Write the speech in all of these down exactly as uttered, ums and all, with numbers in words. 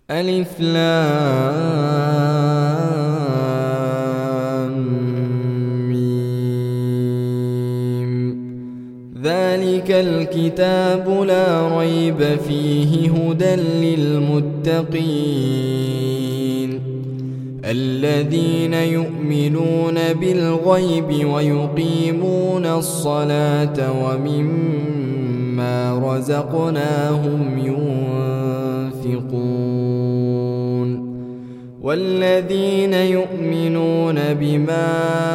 ألف لام ميم. ذلك الكتاب لا ريب فيه هدى للمتقين الذين يؤمنون بالغيب ويقيمون الصلاة ومما رزقناهم ينفقون والذين يؤمنون بما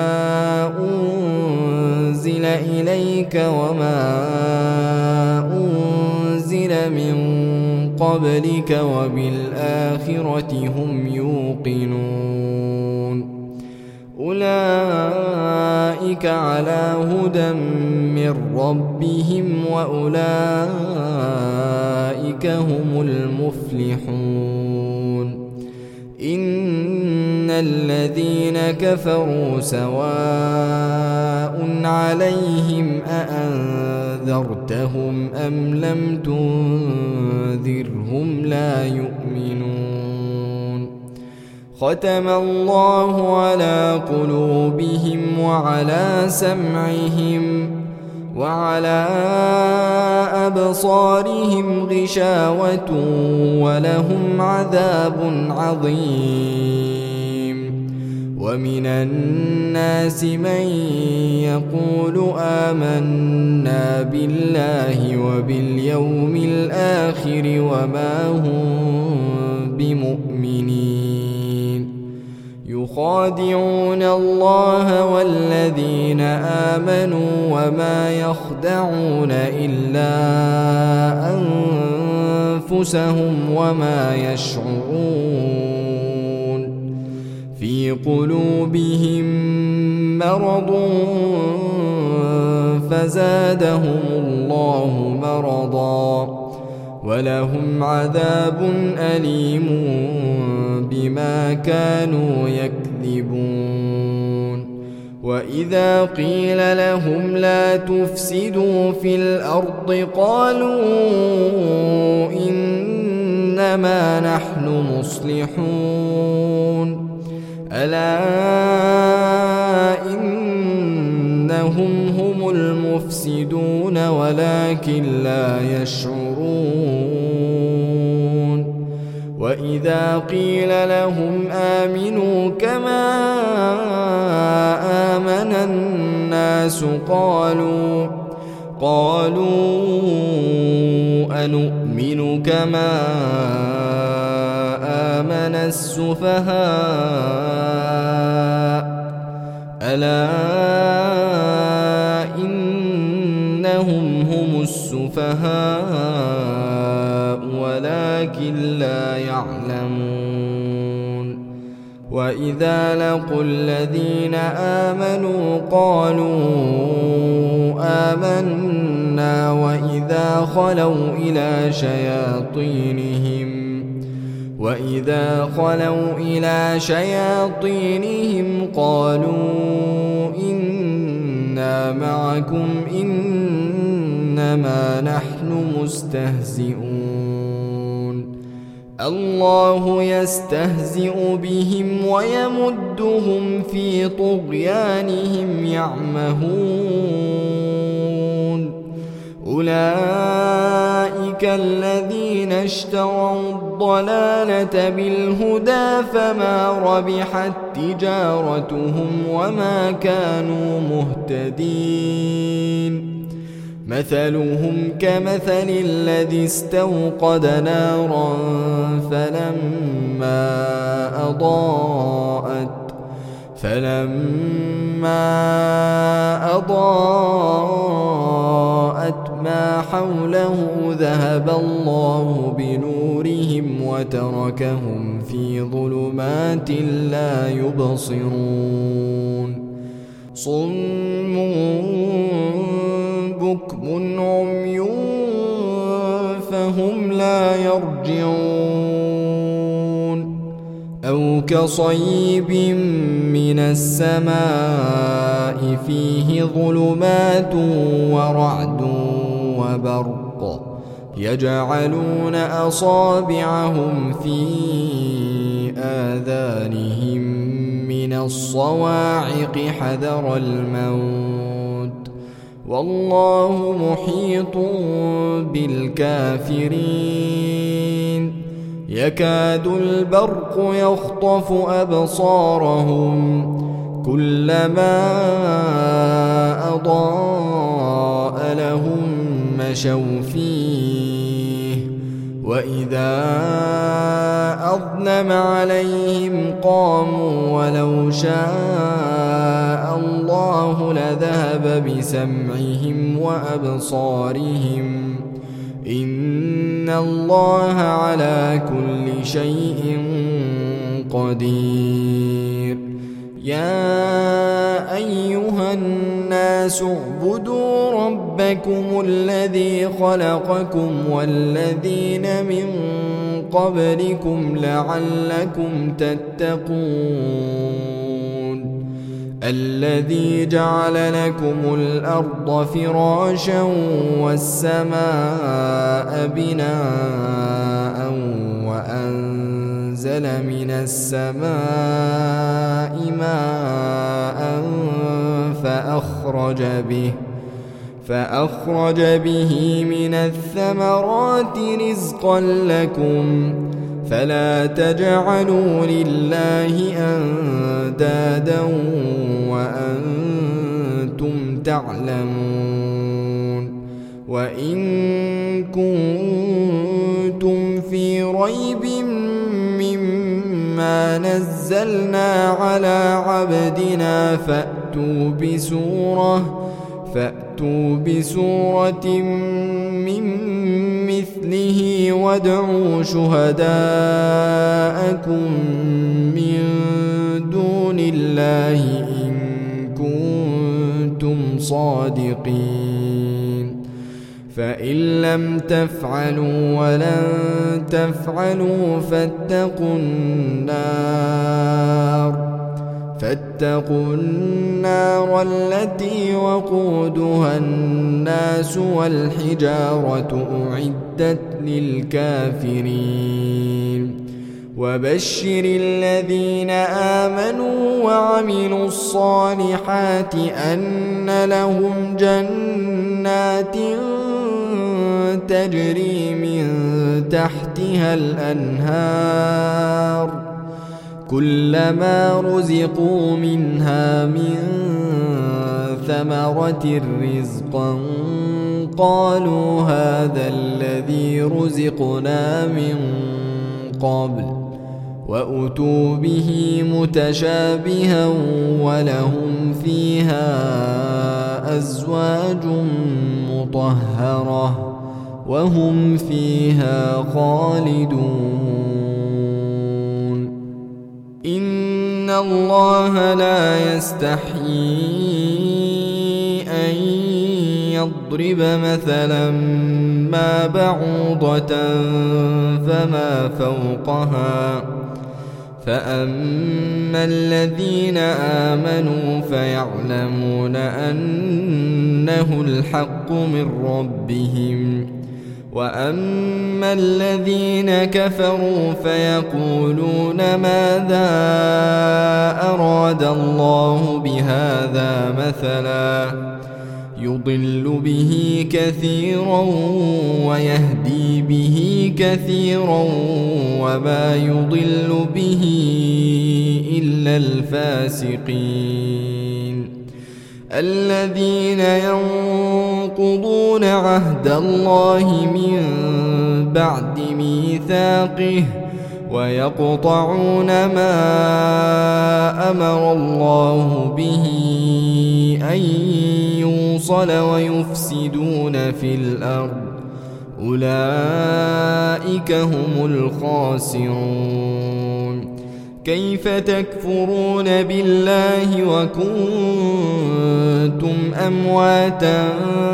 أنزل إليك وما أنزل من قبلك وبالآخرة هم يوقنون أولئك على هدى من ربهم وأولئك هم المفلحون إن الذين كفروا سواء عليهم أأنذرتهم أم لم تنذرهم لا يؤمنون ختم الله على قلوبهم وعلى سمعهم وعلى أبصارهم غشاوة ولهم عذاب عظيم ومن الناس من يقول آمنا بالله وباليوم الآخر وما هم بمؤمنين يخادعون الله والذين آمنوا وما يخدعون إلا أنفسهم وما يشعرون في قلوبهم مرض فزادهم الله مرضا ولهم عذاب أليم بما كانوا يكذبون وإذا قيل لهم لا تفسدوا في الأرض قالوا إنما نحن مصلحون ألا إنهم هم المفسدون ولكن لا يشعرون وإذا قيل لهم آمنوا كما آمن الناس قالوا قالوا أنؤمن كما آمن السفهاء ألا إنهم هم السفهاء ولكن لا يعلمون وإذا لقوا الذين آمنوا قالوا آمنا وإذا خلوا إلى شياطينهم وإذا خلوا إلى شياطينهم قالوا إنا معكم إنما نحن مستهزئون الله يستهزئ بهم ويمدهم في طغيانهم يعمهون أولئك الذين اشتروا الضلالة بالهدى فما ربحت تجارتهم وما كانوا مهتدين مثلهم كمثل الذي استوقد نارا فلما أضاءت فلما أضاءت ما حوله ذهب الله بنورهم وتركهم في ظلمات لا يبصرون صم بكم عمي فهم لا يرجعون أو كصيب من السماء فيه ظلمات ورعد وبرق يجعلون أصابعهم في آذانهم من الصواعق حذر الموت والله محيط بالكافرين يكاد البرق يخطف أبصارهم كلما أضاء لهم مشوا فيه وإذا أظلم عليهم قاموا ولو شاء الله لذهب بسمعهم وأبصارهم إن الله على كل شيء قدير يا أيها الناس اعبدوا ربكم الذي خلقكم والذين من قبلكم لعلكم تتقون الذي جعل لكم الأرض فراشا والسماء بناء وأنزل من السماء ماء فأخرج به فأخرج به من الثمرات رزقا لكم فلا تجعلوا لله أندادا وأنتم تعلمون وإن كنتم في ريب مما نزلنا على عبدنا فأتوا بسورة فأتوا بسورة من مثله وادعوا شهداءكم من دون الله إن كنتم صادقين فإن لم تفعلوا ولن تفعلوا فاتقوا النار فاتقوا النار التي وقودها الناس والحجارة أعدت للكافرين وبشر الذين آمنوا وعملوا الصالحات أن لهم جنات تجري من تحتها الأنهار كلما رزقوا منها من ثمرة رزقا قالوا هذا الذي رزقنا من قبل وأتوا به متشابها ولهم فيها أزواج مطهرة وهم فيها خالدون إن الله لا يستحيي أن يضرب مثلا ما بعوضة فما فوقها فأما الذين آمنوا فيعلمون أنه الحق من ربهم وأما الذين كفروا فيقولون ماذا أراد الله بهذا مثلا يضل به كثيرا ويهدي به كثيرا وما يضل به إلا الفاسقين الذين ينقضون عهد الله من بعد ميثاقه ويقطعون ما أمر الله به أن يوصل ويفسدون في الأرض أولئك هم الخاسرون كيف تكفرون بالله وكنتم أمواتا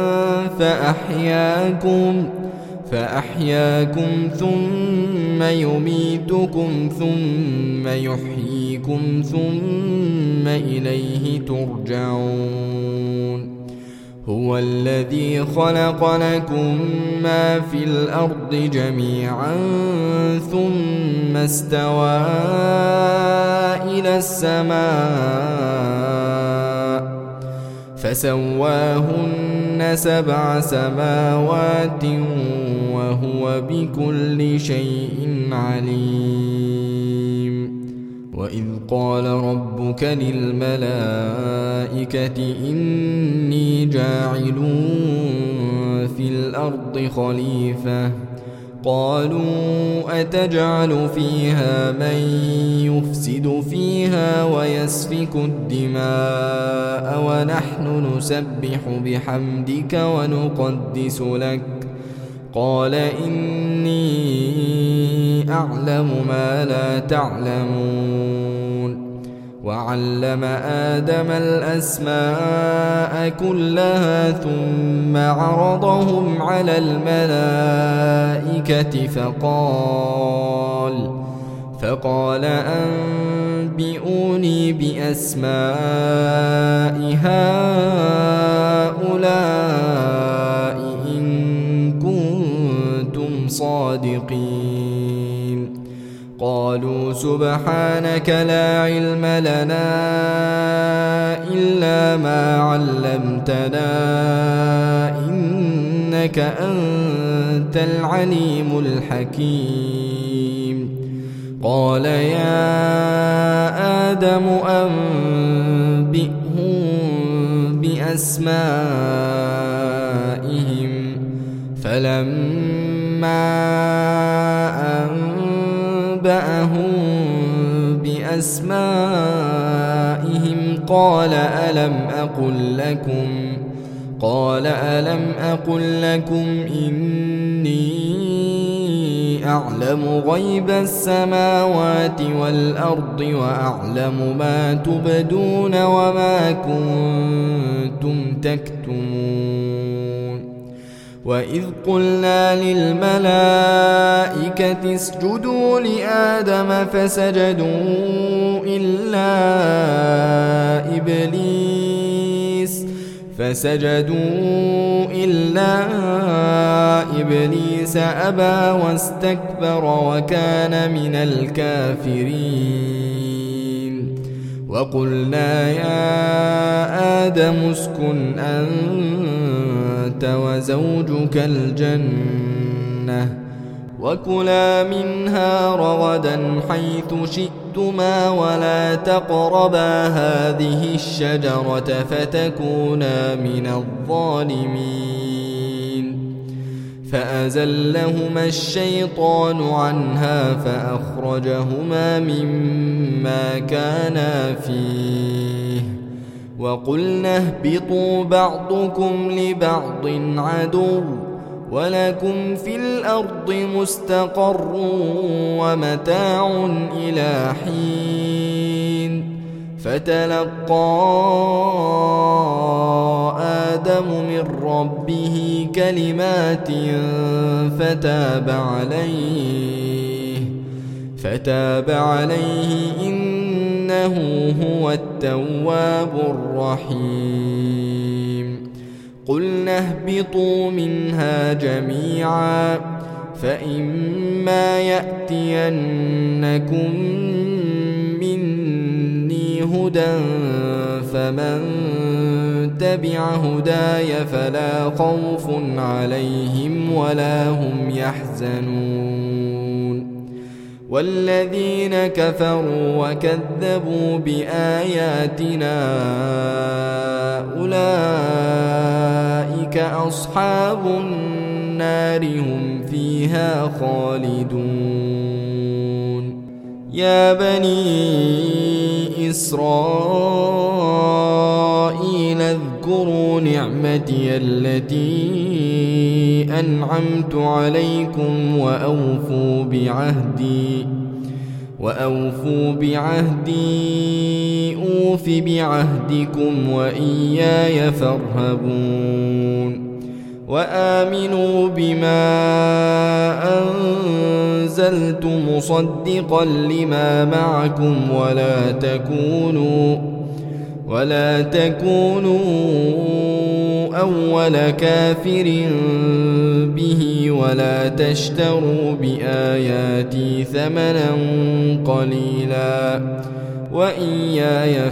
فأحياكم فأحياكم ثم يميتكم ثم يحييكم ثم إليه ترجعون هو الذي خلق لكم ما في الأرض جميعا ثم استوى إلى السماء فسواهن سبع سماوات وهو بكل شيء عليم. وإذ قال ربك للملائكة إني جاعل في الأرض خليفة قالوا أتجعل فيها من يفسد فيها ويسفك الدماء ونحن نسبح بحمدك ونقدس لك قال إني أعلم ما لا تعلمون. وعلم آدم الأسماء كلها ثم عرضهم على الملائكة فقال فقال أنبئوني بأسماء هؤلاء إن كنتم صادقين. قالوا سبحانك لا علم لنا إلا ما علمتنا إنك أنت العليم الحكيم. قال يا آدم أنبئهم بأسمائهم فلما أنبأهم بأسمائهم قال ألم أقل لكم قال ألم أقل لكم إني أعلم غيب السماوات والأرض وأعلم ما تبدون وما كنتم تكتمون. وإذ قلنا للملائكة اسجدوا لآدم فسجدوا إلا إبليس فسجدوا إلا إبليس أبى واستكبر وكان من الكافرين. وقلنا يا آدم اسكن أنت وزوجك الجنة وكلا منها رغدا حيث شئتما ولا تقربا هذه الشجرة فتكونا من الظالمين. فأزلهما الشيطان عنها فأخرجهما مما كانا فيه وقلنا اهبطوا بعضكم لبعض عدو ولكم في الأرض مستقر ومتاع إلى حين. فتلقى آدم من ربه كلمات فتاب عليه فتاب عليه إنه هو التواب الرحيم. قلنا اهبطوا منها جميعا فإما يأتينكم مني هدى فمن تبع هداي فلا خوف عليهم ولا هم يحزنون. والذين كفروا وكذبوا بآياتنا أولئك أصحاب النار هم فيها خالدون. يا بني إسرائيل اذكروا نعمتي التي أنعمت عليكم وأوفوا بعهدي وأوفوا بعهدي أوف بعهدكم وإياي فارهبون. وآمنوا بما أنزلت مصدقا لما معكم ولا تكونوا ولا تكونوا أول كافر به ولا تشتروا بآياتي ثمنا قليلا وإياي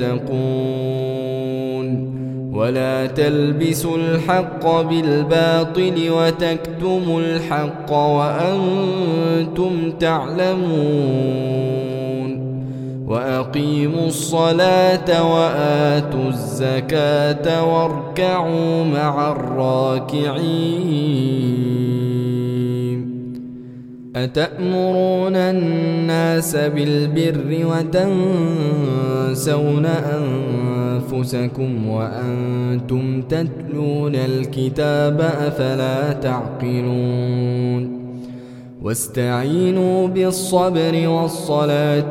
فاتقون ولا تلبسوا الحق بالباطل وتكتموا الحق وأنتم تعلمون وأقيموا الصلاة وآتوا الزكاة واركعوا مع الراكعين أتأمرون الناس بالبر وتنسون أنفسكم وأنتم تتلون الكتاب أفلا تعقلون واستعينوا بالصبر والصلاة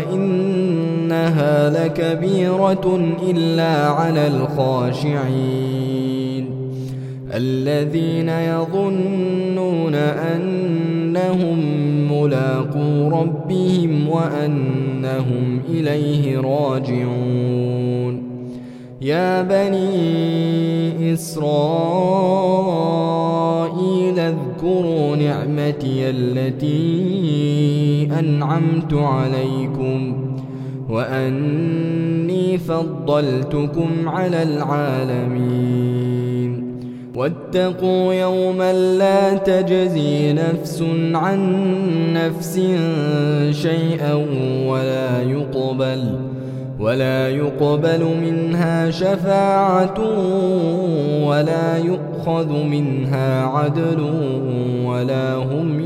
وإنها لكبيرة إلا على الخاشعين الذين يظنون أنهم ملاقو ربهم وأنهم إليه راجعون يا بني إسرائيل اذكروا نعمتي التي أنعمت عليكم وأني فضلتكم على العالمين واتقوا يوما لا تجزي نفس عن نفس شيئا ولا يقبل ولا يقبل منها شفاعة ولا يؤخذ منها عدل ولا هم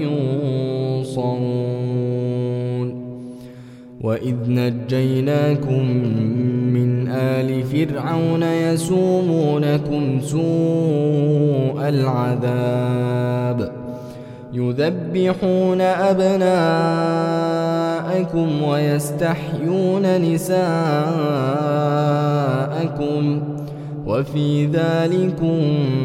ينصرون وإذ نجيناكم من آل فرعون يسومونكم سوء العذاب يذبحون أبناءكم ويستحيون نساءكم وفي ذلكم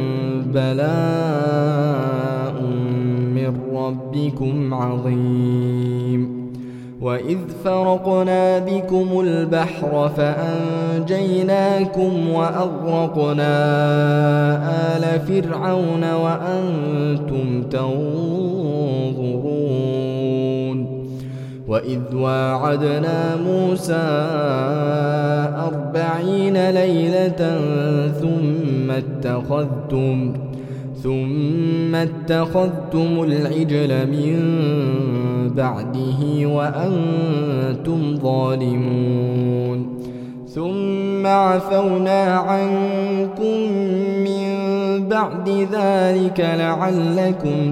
بلاء من ربكم عظيم وإذ فرقنا بكم البحر فأنجيناكم وأغرقنا آل فرعون وأنتم تنظرون وإذ واعدنا موسى أربعين ليلة ثم اتخذتم ثم اتخذتم العجل من بعده وأنتم ظالمون ثم عفونا عنكم من بعد ذلك لعلكم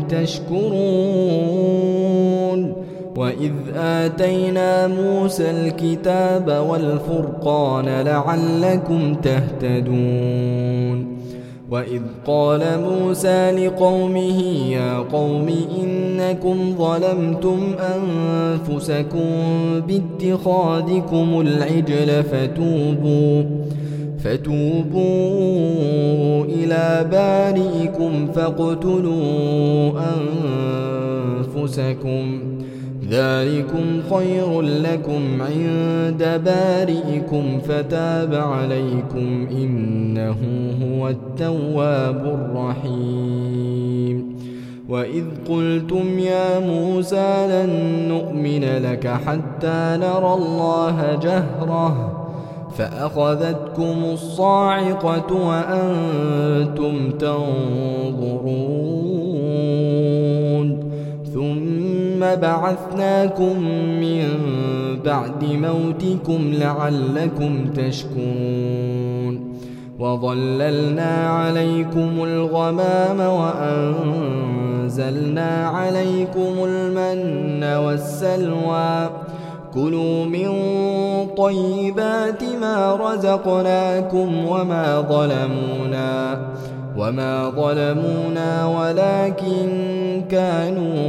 تشكرون وإذ آتينا موسى الكتاب والفرقان لعلكم تهتدون وإذ قال موسى لقومه يا قوم إنكم ظلمتم أنفسكم باتخاذكم العجل فتوبوا فتوبوا إلى بارئكم فاقتلوا أنفسكم ذلكم خير لكم عند بارئكم فتاب عليكم إنه هو التواب الرحيم وإذ قلتم يا موسى لن نؤمن لك حتى نرى الله جهرة فأخذتكم الصاعقة وأنتم تنظرون ثم بعثناكم من بعد موتكم لعلكم تشكرون وظللنا عليكم الغمام وأنزلنا عليكم المن والسلوى كلوا من طيبات ما رزقناكم وما ظلمونا وما ظلمونا ولكن كانوا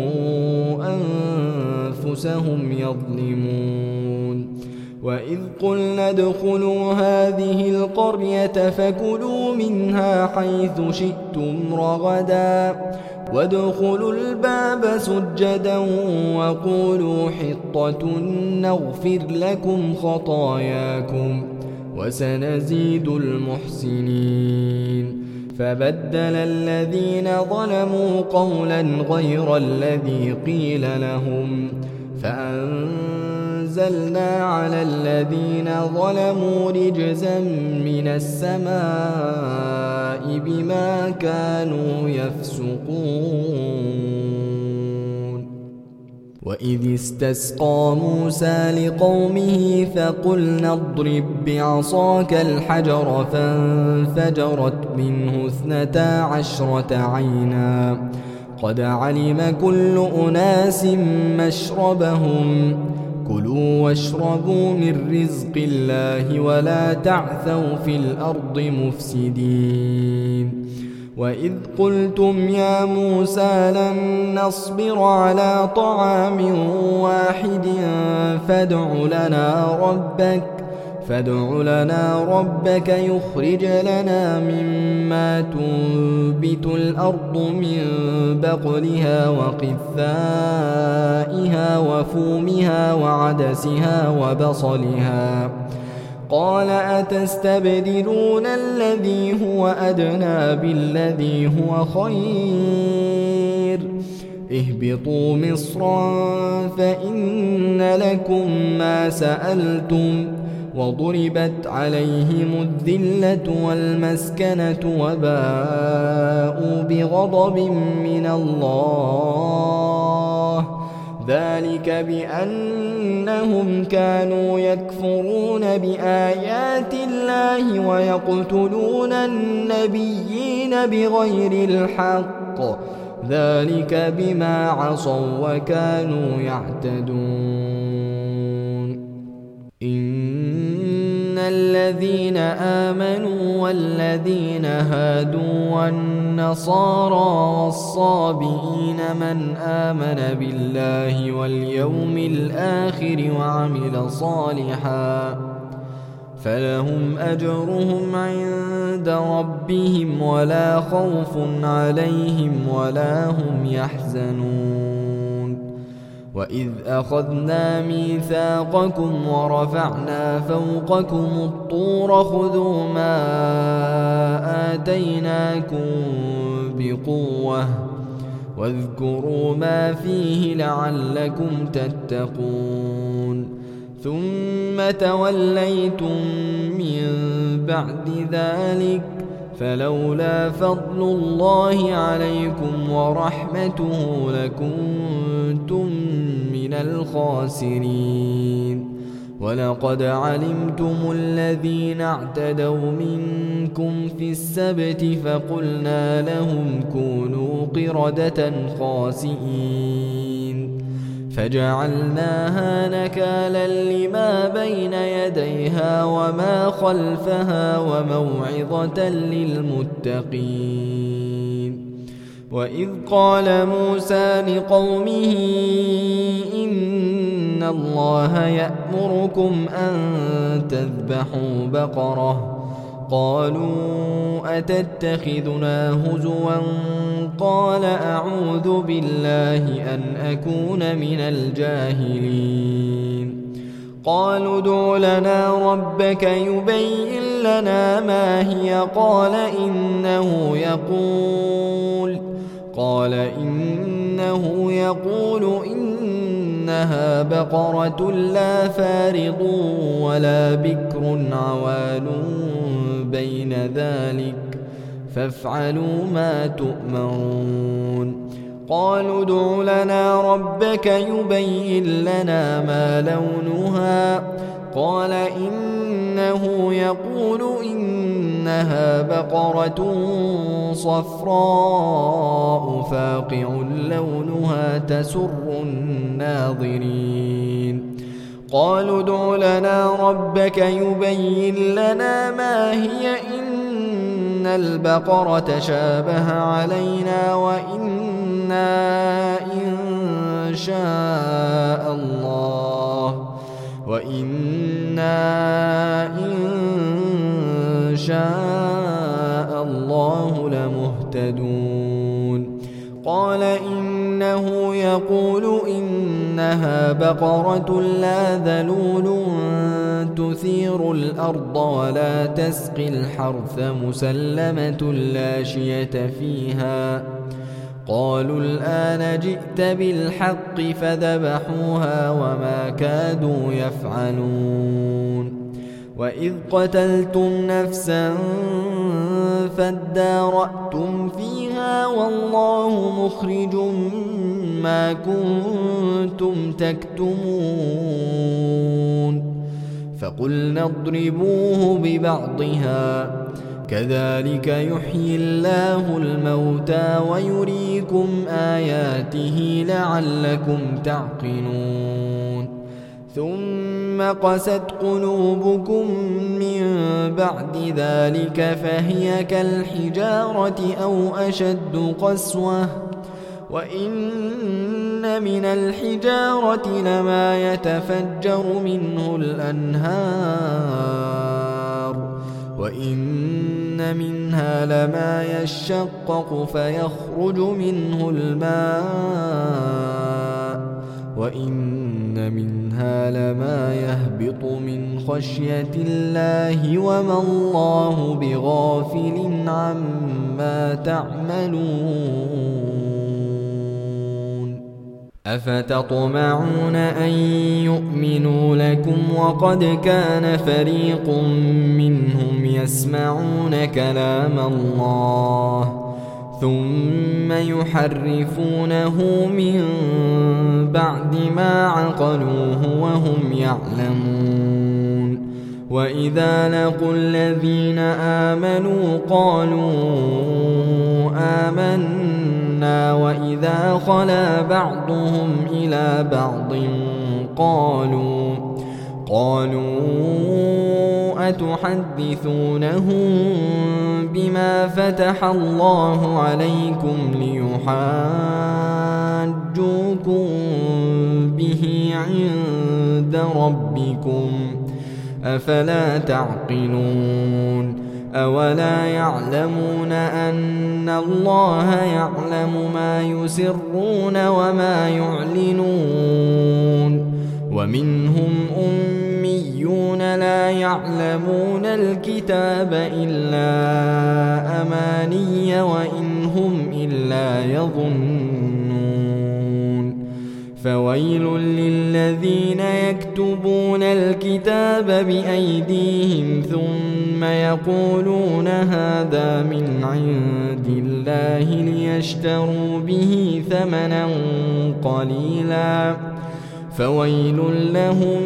أنفسهم يظلمون وإذ قلنا ادخلوا هذه القرية فكلوا منها حيث شئتم رغدا وادخلوا الباب سجدا وقولوا حطة نغفر لكم خطاياكم وسنزيد المحسنين. فبدل الذين ظلموا قولا غير الذي قيل لهم فأنزلنا على الذين ظلموا رجزا من السماء بما كانوا يفسقون. وإذ استسقى موسى لقومه فقلنا اضرب بعصاك الحجر فانفجرت منه اثنتا عشرة عينا قد علم كل أناس مشربهم كلوا واشربوا من رزق الله ولا تعثوا في الأرض مفسدين. وإذ قلتم يا موسى لن نصبر على طعام واحد فادع لنا ربك فادع لنا ربك يخرج لنا مما تنبت الأرض من بقلها وقثائها وفومها وعدسها وبصلها قال أتستبدلون الذي هو أدنى بالذي هو خير اهبطوا مصرا فإن لكم ما سألتم وضربت عليهم الذلة والمسكنة وباءوا بغضب من الله ذلك بأنهم كانوا يكفرون بآيات الله ويقتلون النبيين بغير الحق ذلك بما عصوا وكانوا يعتدون. إن الذين آمنوا والذين هادوا والنصارى والصابئين من آمن بالله واليوم الآخر وعمل صالحا فلهم أجرهم عند ربهم ولا خوف عليهم ولا هم يحزنون. وإذ أخذنا ميثاقكم ورفعنا فوقكم الطور خذوا ما آتيناكم بقوة واذكروا ما فيه لعلكم تتقون. ثم توليتم من بعد ذلك فلولا فضل الله عليكم ورحمته لكنتم من الخاسرين. ولقد علمتم الذين اعتدوا منكم في السبت فقلنا لهم كونوا قردة خاسئين فجعلناها نكالا لما بين يديها وما خلفها وموعظة للمتقين. وإذ قال موسى لقومه إن الله يأمركم أن تذبحوا بقرة قالوا أتتخذنا هزوا قال أعوذ بالله أن أكون من الجاهلين. قالوا ادع لنا ربك يبين لنا ما هي قال إنه يقول قال إنه يقول إنها بقرة لا فارض ولا بكر عوان بين ذلك فافعلوا ما تؤمرون. قالوا ادع لنا ربك يبين لنا ما لونها قال إنه يقول إنها بقرة صفراء فاقع لونها تسر الناظرين. قالوا ادع لنا ربك يبين لنا ما هي إن البقرة شابه علينا وإنا إن شاء الله وإنا إن شاء الله لمهتدون. قال إنه يقول إن إنها بقرة لا ذلول تثير الأرض ولا تسقي الحرث مسلمة لا شية فيها. قالوا الآن جئت بالحق فذبحوها وما كادوا يفعلون. وإذ قتلتم نفسا فادارأتم فيها والله مخرج ما كنتم تكتمون. فقلنا اضربوه ببعضها كذلك يحيي الله الموتى ويريكم آياته لعلكم تعقلون. ثم قست قلوبكم من بعد ذلك فهي كالحجارة أو أشد قسوة. وإن من الحجارة لما يتفجر منه الأنهار وإن منها لما يشقق فيخرج منه الماء وإن منها لما يهبط من خشية الله وما الله بغافل عما تعملون. أفتطمعون أن يؤمنوا لكم وقد كان فريق منهم يسمعون كلام الله ثم يحرفونه من بعد ما عقلوه وهم يعلمون. وإذا لقوا الذين آمنوا قالوا آمنا وإذا خلا بعضهم إلى بعض قالوا قالوا أتحدثونهم بما فتح الله عليكم ليحاجوكم به عند ربكم أفلا تعقلون. أولا يعلمون أن الله يعلم ما يسرون وما يعلنون. ومنهم أميون لا يعلمون الكتاب إلا أماني وإن هم إلا يظنون. فويل للذين يكتبون الكتاب بأيديهم ثم يقولون هذا من عند الله ليشتروا به ثمنا قليلا فويل لهم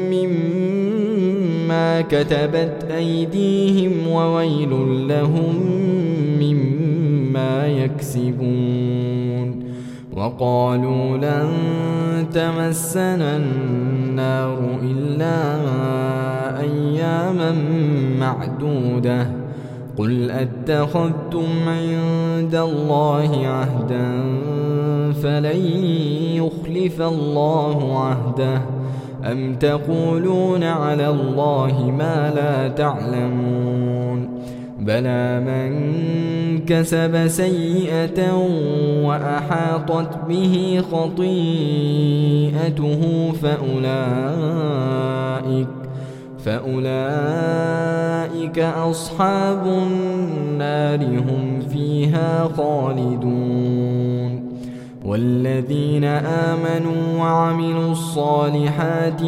مما كتبت أيديهم وويل لهم مما يكسبون. وقالوا لن تمسنا النار إلا أياما معدودة قل أتخذتم عند الله عهدا فلن يخلف الله عهده أم تقولون على الله ما لا تعلمون. بلى من كسب سيئة وأحاطت به خطيئته فأولئك فأولئك أصحاب النار هم فيها خالدون. والذين آمنوا وعملوا الصالحات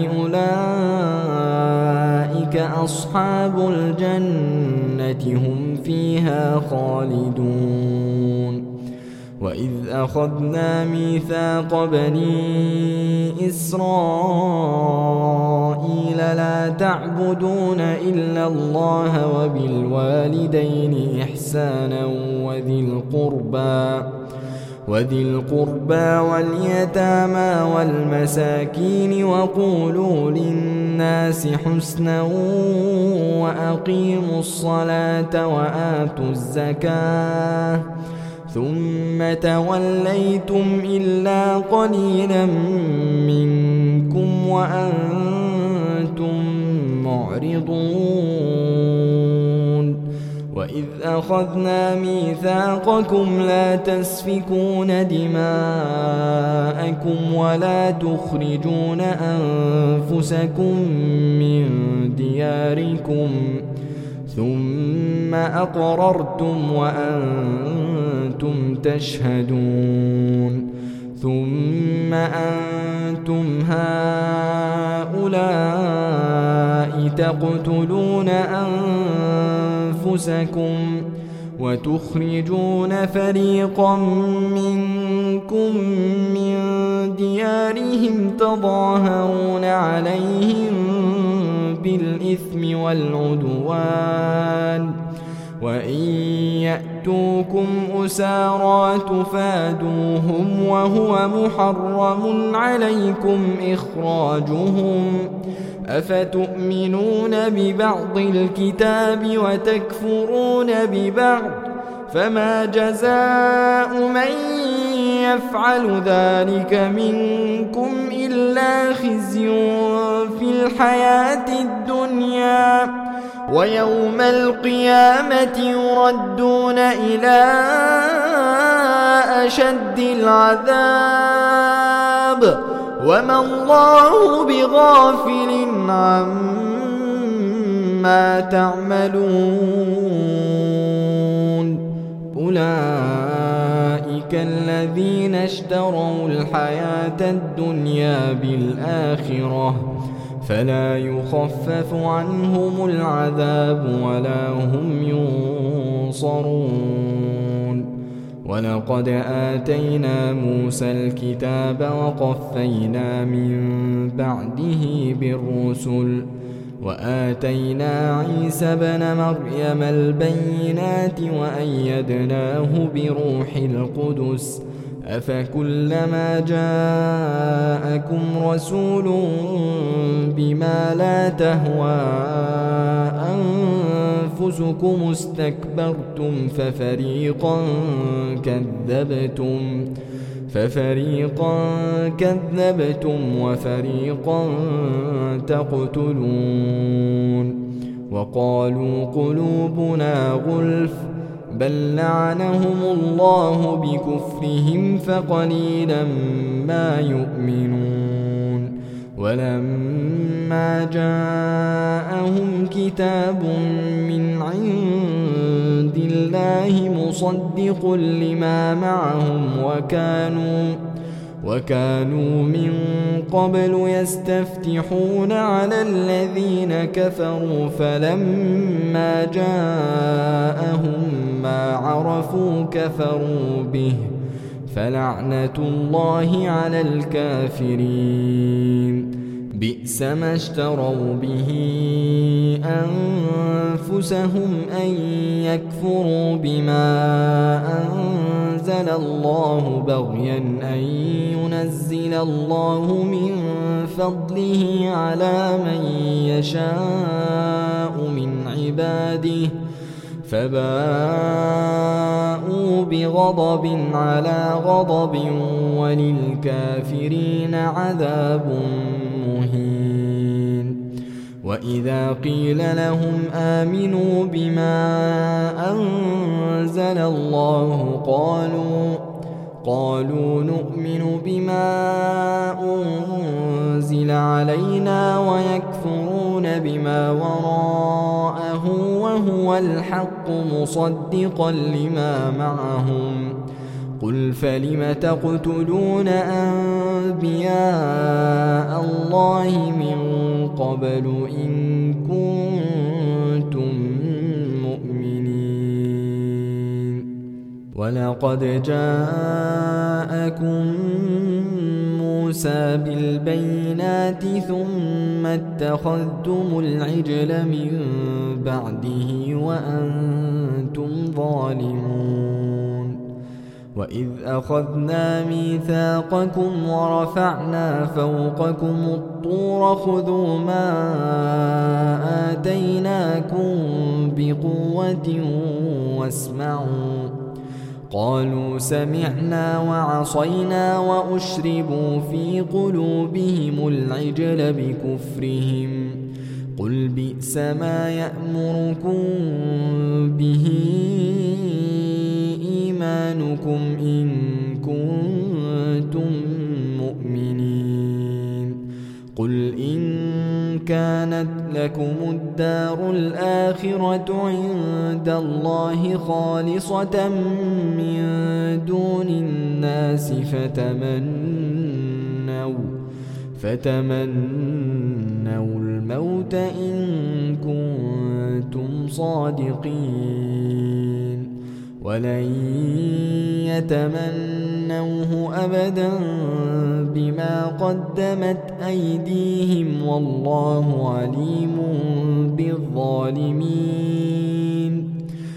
أولئك أصحاب الجنة هم فيها خالدون. وإذ أخذنا ميثاق بني إسرائيل لا تعبدون إلا الله وبالوالدين إحسانا وذي القربى وذي القربى واليتامى والمساكين وقولوا للناس حسنا وأقيموا الصلاة وآتوا الزكاة ثم توليتم إلا قليلا منكم وأنتم معرضون. وإذ أخذنا ميثاقكم لا تسفكون دماءكم ولا تخرجون أنفسكم من دياركم ثم أقررتم وأنتم تشهدون ثم أنتم هؤلاء تقتلون أنفسكم وتخرجون فريقا منكم من ديارهم تظاهرون عليهم بالإثم والعدوان وإن يأتوكم أسارى تفادوهم وهو محرم عليكم إخراجهم أفتؤمنون ببعض الكتاب وتكفرون ببعض فما جزاء من يفعل ذلك منكم إلا خزي في الحياة الدنيا ويوم القيامة يردون إلى أشد العذاب وما الله بغافل عما تعملون أولئك الذين اشتروا الحياة الدنيا بالآخرة فلا يخفف عنهم العذاب ولا هم ينصرون ولقد آتينا موسى الكتاب وقفينا من بعده بالرسل وآتينا عيسى ابن مريم البينات وأيدناه بروح القدس أفكلما جاءكم رسول بما لا تهوى أنفسكم استكبرتم ففريقا كذبتم ففريقا كذبتم وفريقا تقتلون وقالوا قلوبنا غلف بل لعنهم الله بكفرهم فقليلا ما يؤمنون ولما جاءهم كتاب من عند الله مصدق لما معهم وكانوا وكانوا من قبل يستفتحون على الذين كفروا فلما جاءهم ما عرفوا كفروا به فلعنة الله على الكافرين بئس ما اشتروا به أنفسهم أن يكفروا بما أنزل الله بغيا أن ينزل الله من فضله على من يشاء من عباده فباءوا بغضب على غضب وللكافرين عذاب مهين وإذا قيل لهم آمنوا بما أنزل الله قالوا قالوا نؤمن بما أنزل علينا ويكفرون بما وراءه وهو الحق مصدقا لما معهم قل فلم تقتلون أنبياء الله من قبل إن كنتم مؤمنين ولقد جاءكم موسى بالبينات ثم اتخذتم العجل من بعده وأنتم ظالمون وإذ أخذنا ميثاقكم ورفعنا فوقكم الطور خذوا ما آتيناكم بقوة واسمعوا قالوا سمعنا وعصينا وأشربوا في قلوبهم العجل بكفرهم قل بئس ما يأمركم به إيمانكم إن كنتم مؤمنين قل إن كانت لكم الدار الآخرة عند الله خالصة من دون الناس فتمنوا فتمنوا الموت إن كنتم صادقين ولن يتمنوه أبدا بما قدمت أيديهم والله عليم بالظالمين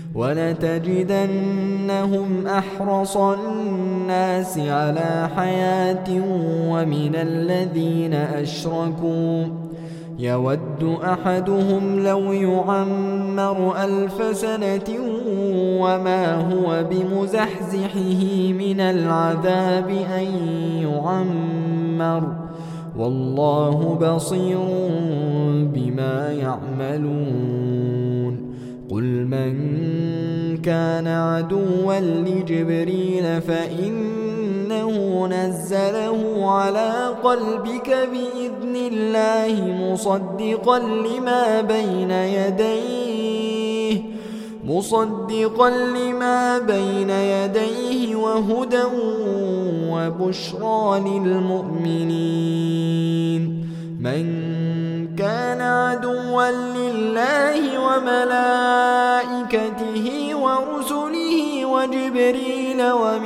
ولتجدنهم أحرص الناس على حياة ومن الذين أشركوا يود أحدهم لو يعمر ألف سنة وما هو بمزحزحه من العذاب أن يعمر والله بصير بما يعملون قل من كان عدوا لجبريل فإنه نزله على قلبك بإذن الله مصدقا لما بين يديه مصدقا لما بين يديه وهدى وبشرى للمؤمنين من كان عدوا لله وملائكته ورسله وجبريل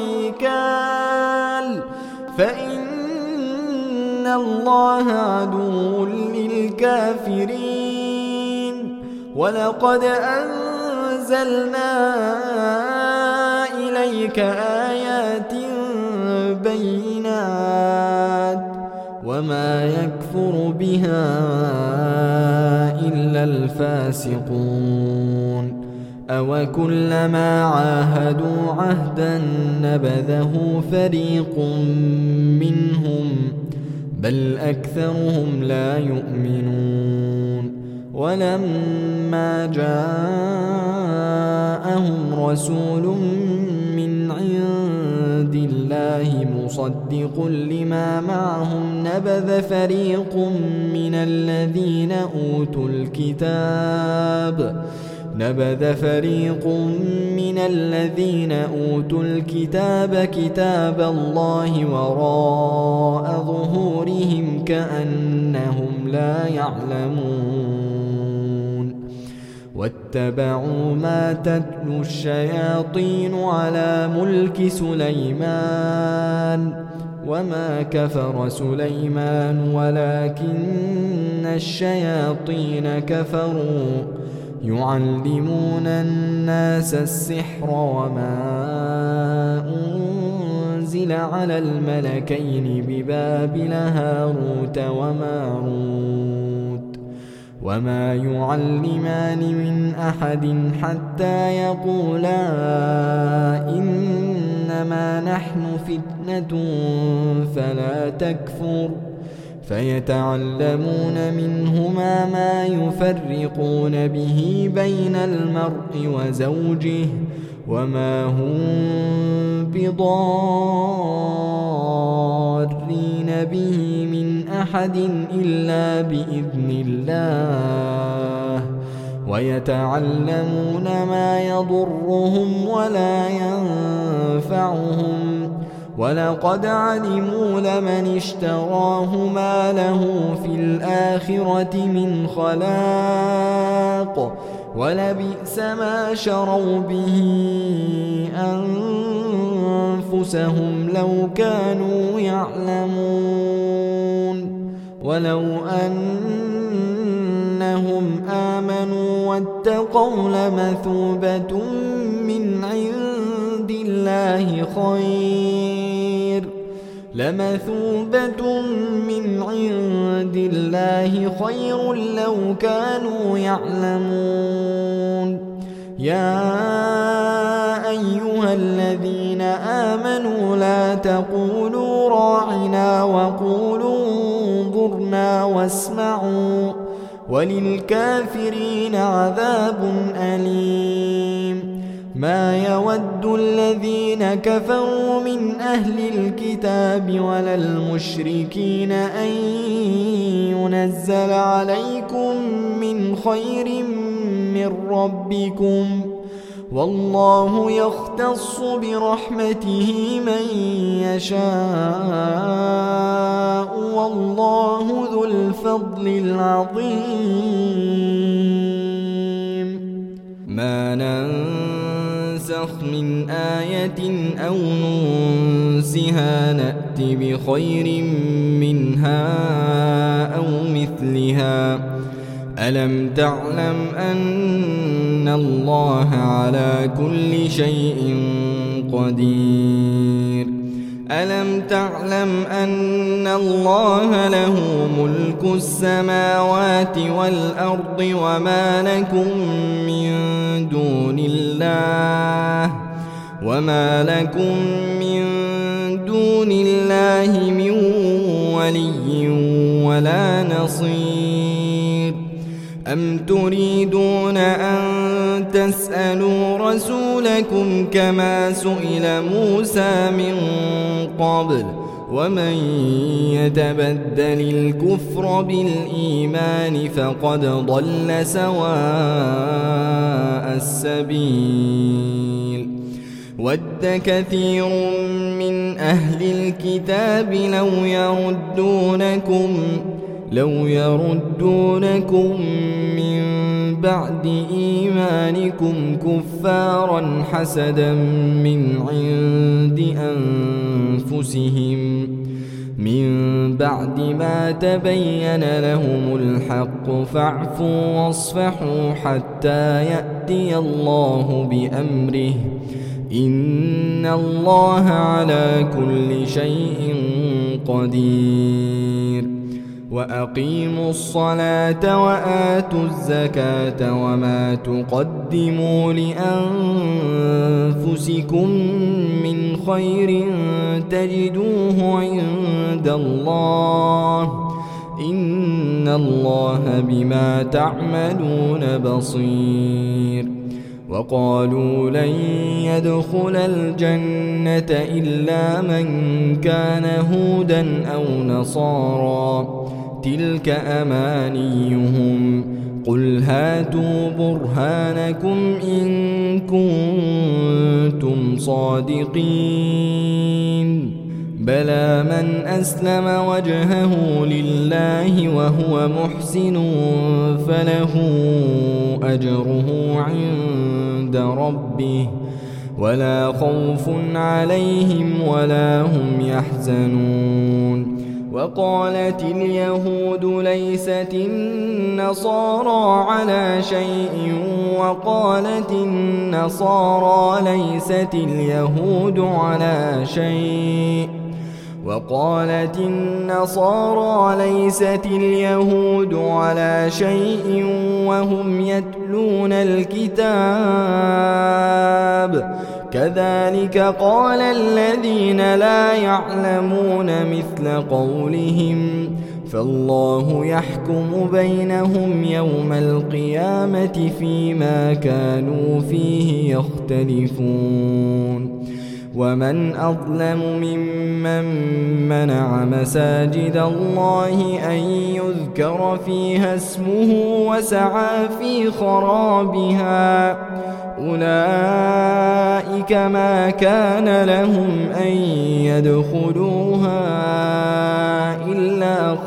وميكال فإن الله عدو للكافرين ولقد أنزلنا إليك آيات بينات وما يكفر بها إلا الفاسقون أوكلما عاهدوا عهدا نبذه فريق منهم بل أكثرهم لا يؤمنون ولما جاءهم رسول من عند الله مصدق لما معهم نبذ فريق من الذين أوتوا الكتاب نبذ فريق من الذين أوتوا الكتاب كتاب الله وراء ظهورهم كأنهم لا يعلمون واتبعوا ما تتلو الشياطين على ملك سليمان وما كفر سليمان ولكن الشياطين كفروا يعلمون الناس السحر وما أنزل على الملكين ببابل هاروت وماروت وما يعلمان من أحد حتى يقولا إنما نحن فتنة فلا تكفر فيتعلمون منهما ما يفرقون به بين المرء وزوجه وما هم بضارين به من أحد إلا بإذن الله ويتعلمون ما يضرهم ولا ينفعهم ولقد علموا لمن اشتراه ما له في الآخرة من خلاق ولبئس ما شروا به أنفسهم لو كانوا يعلمون ولو أنهم آمنوا واتقوا لمثوبة من عند الله خير لمثوبة من عند الله خير لو كانوا يعلمون يا أيها الذين آمنوا لا تقولوا راعنا وقولوا انظرنا واسمعوا وللكافرين عذاب أليم. ما يود الذين كفروا من أهل الكتاب ولا المشركين أن ينزل عليكم من خير من ربكم، والله يختص برحمته من يشاء، والله ذو الفضل العظيم. ما ننسخ من آية أو ننسها نأت بخير منها أو مثلها. ألم تعلم أن الله على كل شيء قدير؟ ألم تعلم أن الله له ملك السماوات والأرض وما لكم من دون الله وما لكم من دون الله من ولي ولا نصير؟ أم تريدون أن تسألوا رسولكم كما سئل موسى من قبل؟ ومن يتبدل الكفر بالإيمان فقد ضل سواء السبيل. ود كثير من أهل الكتاب لو يردونكم لو يردونكم من بعد إيمانكم كفارا حسدا من عند أنفسهم من بعد ما تبين لهم الحق، فاعفوا واصفحوا حتى يأتي الله بأمره، إن الله على كل شيء قدير. وأقيموا الصلاة وآتوا الزكاة وما تقدموا لأنفسكم من خير تجدوه عند الله، إن الله بما تعملون بصير. وقالوا لن يدخل الجنة إلا من كان هودا أو نصارى، تلك أمانيهم، قل هاتوا برهانكم إن كنتم صادقين. بلى من أسلم وجهه لله وهو محسن فله أجره عند ربه ولا خوف عليهم ولا هم يحزنون. وقالت اليهود ليست النصارى على شيء وقالت النصارى ليست اليهود على شيء وقالت النصارى ليست اليهود على شيء وهم يتلون الكتاب، كذلك قال الذين لا يعلمون مثل قولهم، فالله يحكم بينهم يوم القيامة فيما كانوا فيه يختلفون. ومن أظلم ممن منع مساجد الله أن يذكر فيها اسمه وسعى في خرابها، أولئك ما كان لهم أن يدخلوها إلا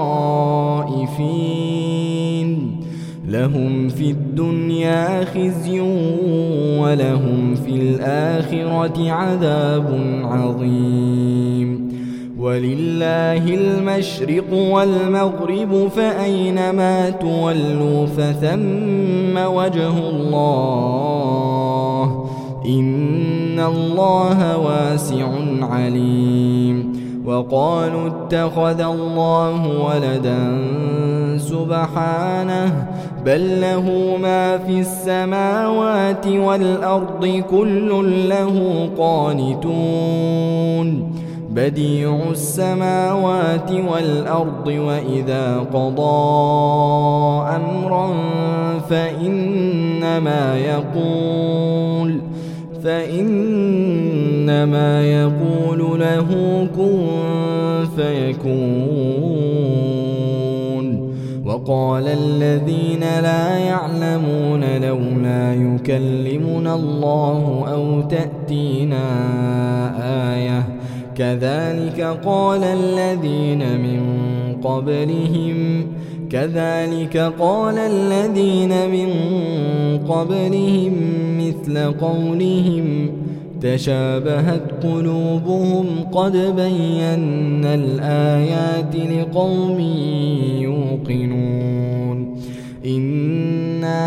خائفين، لهم في الدنيا خزي ولهم في الآخرة عذاب عظيم. ولله المشرق والمغرب فأينما تولوا فثم وجه الله، إن الله واسع عليم. وقالوا اتخذ الله ولدا سبحانه، بل له ما في السماوات والأرض كل له قانتون، بديع السماوات والأرض وإذا قضى أمرا فإنما يقول فإنما يقول له كن فيكون. وقال الذين لا يعلمون لولا يكلمنا الله أو تأتينا آية كذلك قال الذين من قبلهم كذلك قال الذين من قبلهم مثل قولهم تشابهت قلوبهم قد بينا الآيات لقوم يوقنون. إنا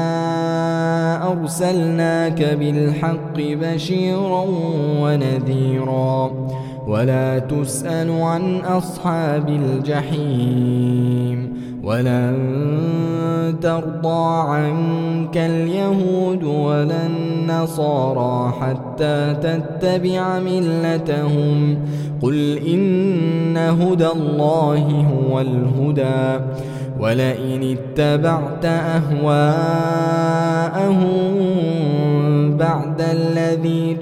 أرسلناك بالحق بشيرا ونذيرا ولا تسأل عن أصحاب الجحيم ولن ترضى عنك اليهود ولا النصارى حتى تتبع ملتهم قل إن هدى الله هو الهدى ولئن اتبعت أهواءهم بعد الذي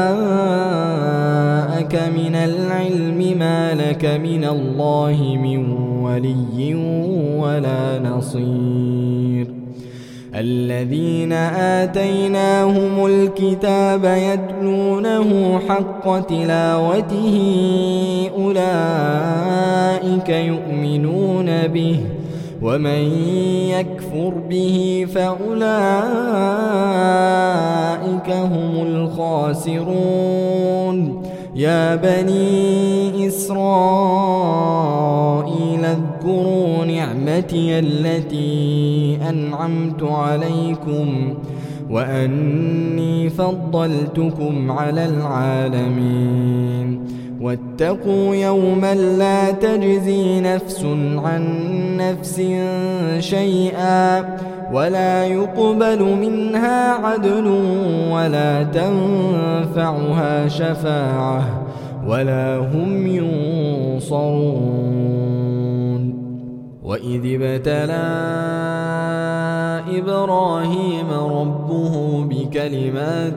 جاءك من العلم ما لك من الله من ولي ولا نصير. الذين آتيناهم الكتاب يتلونه حق تلاوته أولئك يؤمنون به ومن يكفر به فأولئك هم الخاسرون. يا بني إسرائيل اذكروا نعمتي التي أنعمت عليكم وأني فضلتكم على العالمين. واتقوا يوما لا تجزي نفس عن نفس شيئا ولا يقبل منها عدل ولا تنفعها شفاعة ولا هم ينصرون. وإذ ابتلى إبراهيم ربه بكلمات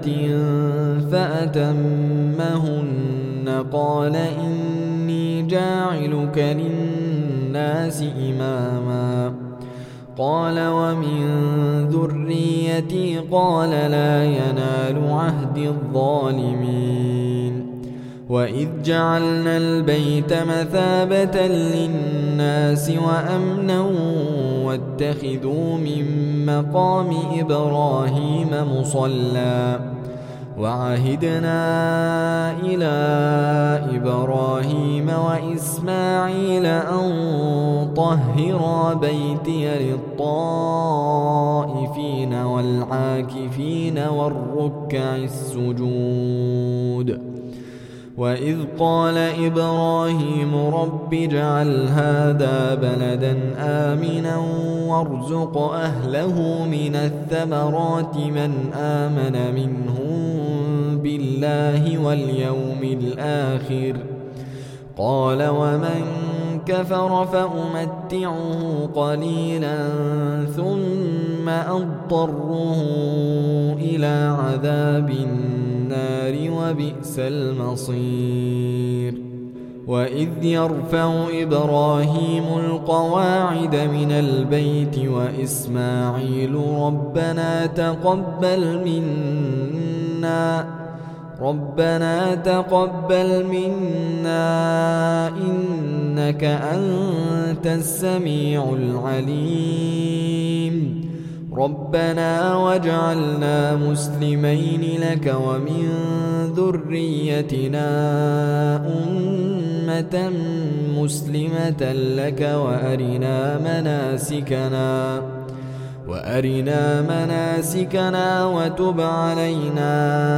فأتمهن قال إني جاعلك للناس إماما قال ومن ذريتي قال لا ينال عهد الظالمين. وإذ جعلنا البيت مثابة للناس وأمنا واتخذوا من مقام إبراهيم مصلى وعهدنا إلى إبراهيم وإسماعيل أن طهرا بيتي للطائفين والعاكفين والركع السجود. وإذ قال إبراهيم رب اجعل هذا بلدا آمنا وارزق أهله من الثمرات من آمن منهم بالله واليوم الآخر قال ومن كفر فأمتعه قليلا ثم أضطره إلى عذاب النار وبئس المصير. وإذ يرفع إبراهيم القواعد من البيت وإسماعيل ربنا تقبل منا ربنا تقبل منا إنك أنت السميع العليم ربنا واجعلنا مسلمين لك ومن ذريتنا أمة مسلمة لك وأرنا مناسكنا وأرنا مناسكنا وتب علينا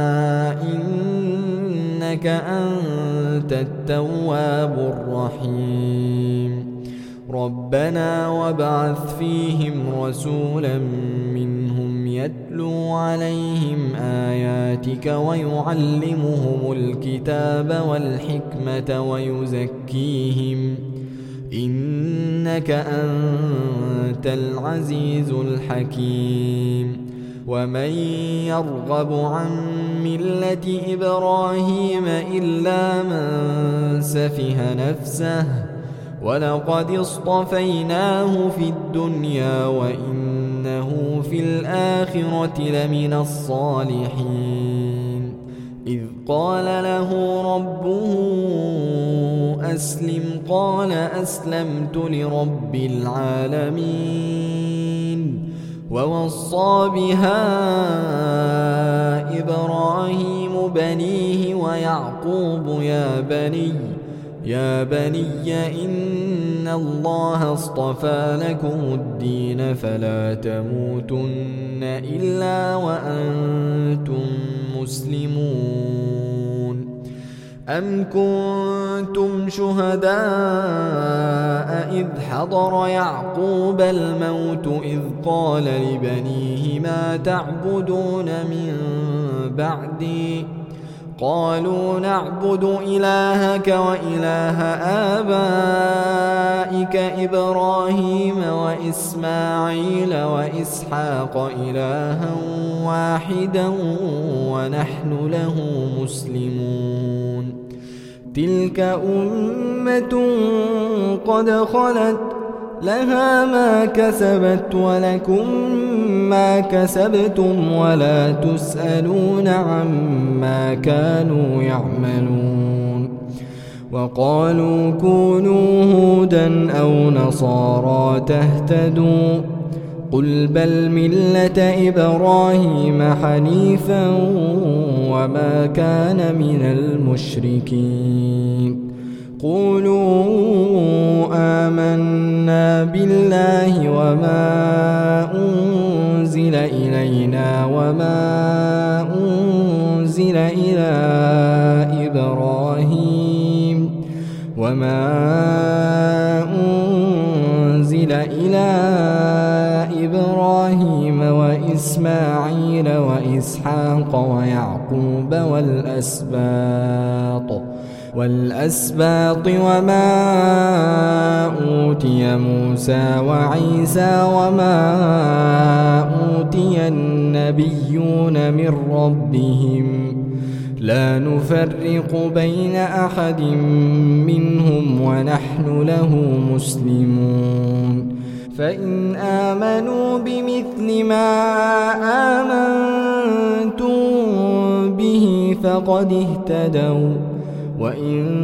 إنك أنت التواب الرحيم. ربنا وابعث فيهم رسولا منهم يتلو عليهم آياتك ويعلمهم الكتاب والحكمة ويزكيهم إنك أنت العزيز الحكيم. ومن يرغب عن ملة إبراهيم إلا من سفه نفسه ولقد اصطفيناه في الدنيا وإنه في الآخرة لمن الصالحين. إذ قال له ربه أسلم قال أسلمت لرب العالمين. ووصى بها إبراهيم بنيه ويعقوب يا بني يا بني إن الله اصطفى لكم الدين فلا تموتن إلا وأنتم مسلمون. أم كنتم شهداء إذ حضر يعقوب الموت إذ قال لبنيه ما تعبدون من بعدي قالوا نعبد إلهك وإله آبائك إبراهيم وإسماعيل وإسحاق إلها واحدا ونحن له مسلمون. تلك أمة قد خلت لها ما كسبت ولكم ما كسبتم ولا تسألون عما كانوا يعملون. وقالوا كونوا هودا أو نصارى تهتدوا قل بل ملة إبراهيم حنيفا وما كان من المشركين. قولوا آمنا بالله وما أنزل إلينا وما أنزل إلى إبراهيم وما أنزل إلى إبراهيم وإسماعيل وإسحاق ويعقوب والأسباط والأسباط وما أوتي موسى وعيسى وما أوتي النبيون من ربهم لا نفرق بين أحد منهم ونحن له مسلمون. فإن آمنوا بمثل ما آمنتم به فقد اهتدوا وإن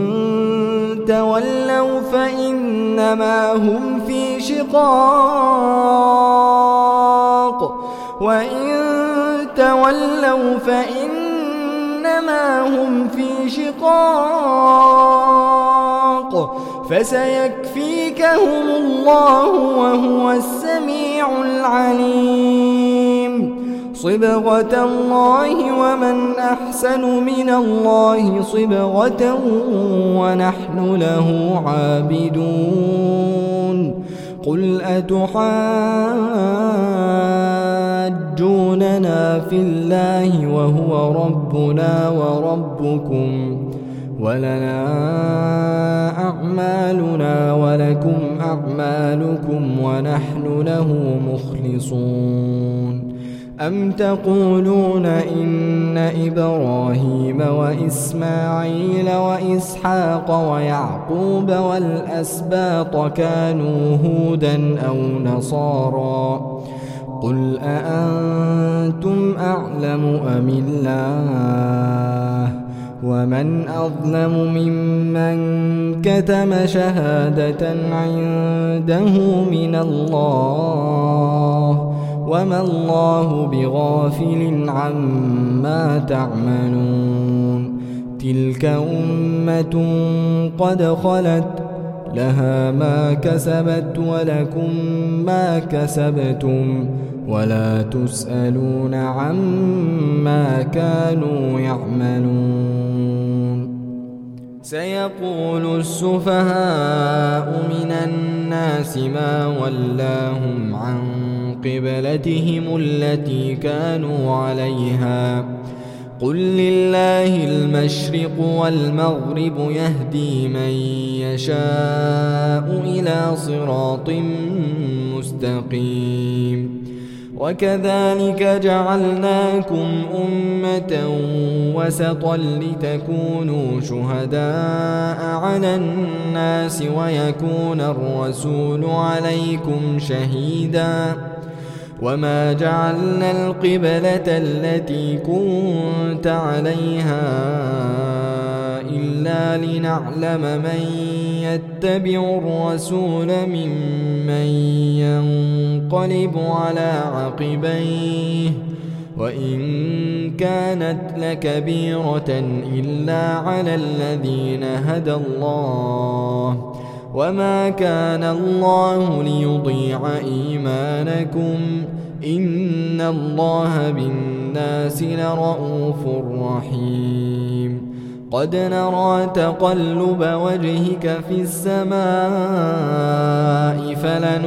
تولوا فإنما هم في شقاق وإن تولوا فإنما هم في شقاق فسيكفيكهم الله وهو السميع العليم. صبغة الله ومن أحسن من الله صبغة ونحن له عابدون. قل أتحاجوننا في الله وهو ربنا وربكم ولنا أعمالنا ولكم أعمالكم ونحن له مخلصون. أم تقولون إن إبراهيم وإسماعيل وإسحاق ويعقوب والأسباط كانوا هودا أو نصارى قل أأنتم أعلم أم الله ومن أظلم ممن كتم شهادة عنده من الله وما الله بغافل عما تعملون. تلك أمة قد خلت لها ما كسبت ولكم ما كسبتم ولا تسألون عما كانوا يعملون. سيقول السفهاء من الناس ما ولاهم عن قبلتهم التي كانوا عليها قل لله المشرق والمغرب يهدي من يشاء إلى صراط مستقيم وكذلك جعلناكم أمة وسطا لتكونوا شهداء على الناس ويكون الرسول عليكم شهيدا وما جعلنا القبلة التي كنت عليها إلا لنعلم من يتبع الرسول ممن ينقلب على عقبيه وإن كانت لكبيرة إلا على الذين هدى الله وما كان الله ليضيع إيمانكم إن الله بالناس لرءوف رحيم قد نرى تقلب وجهك في السماء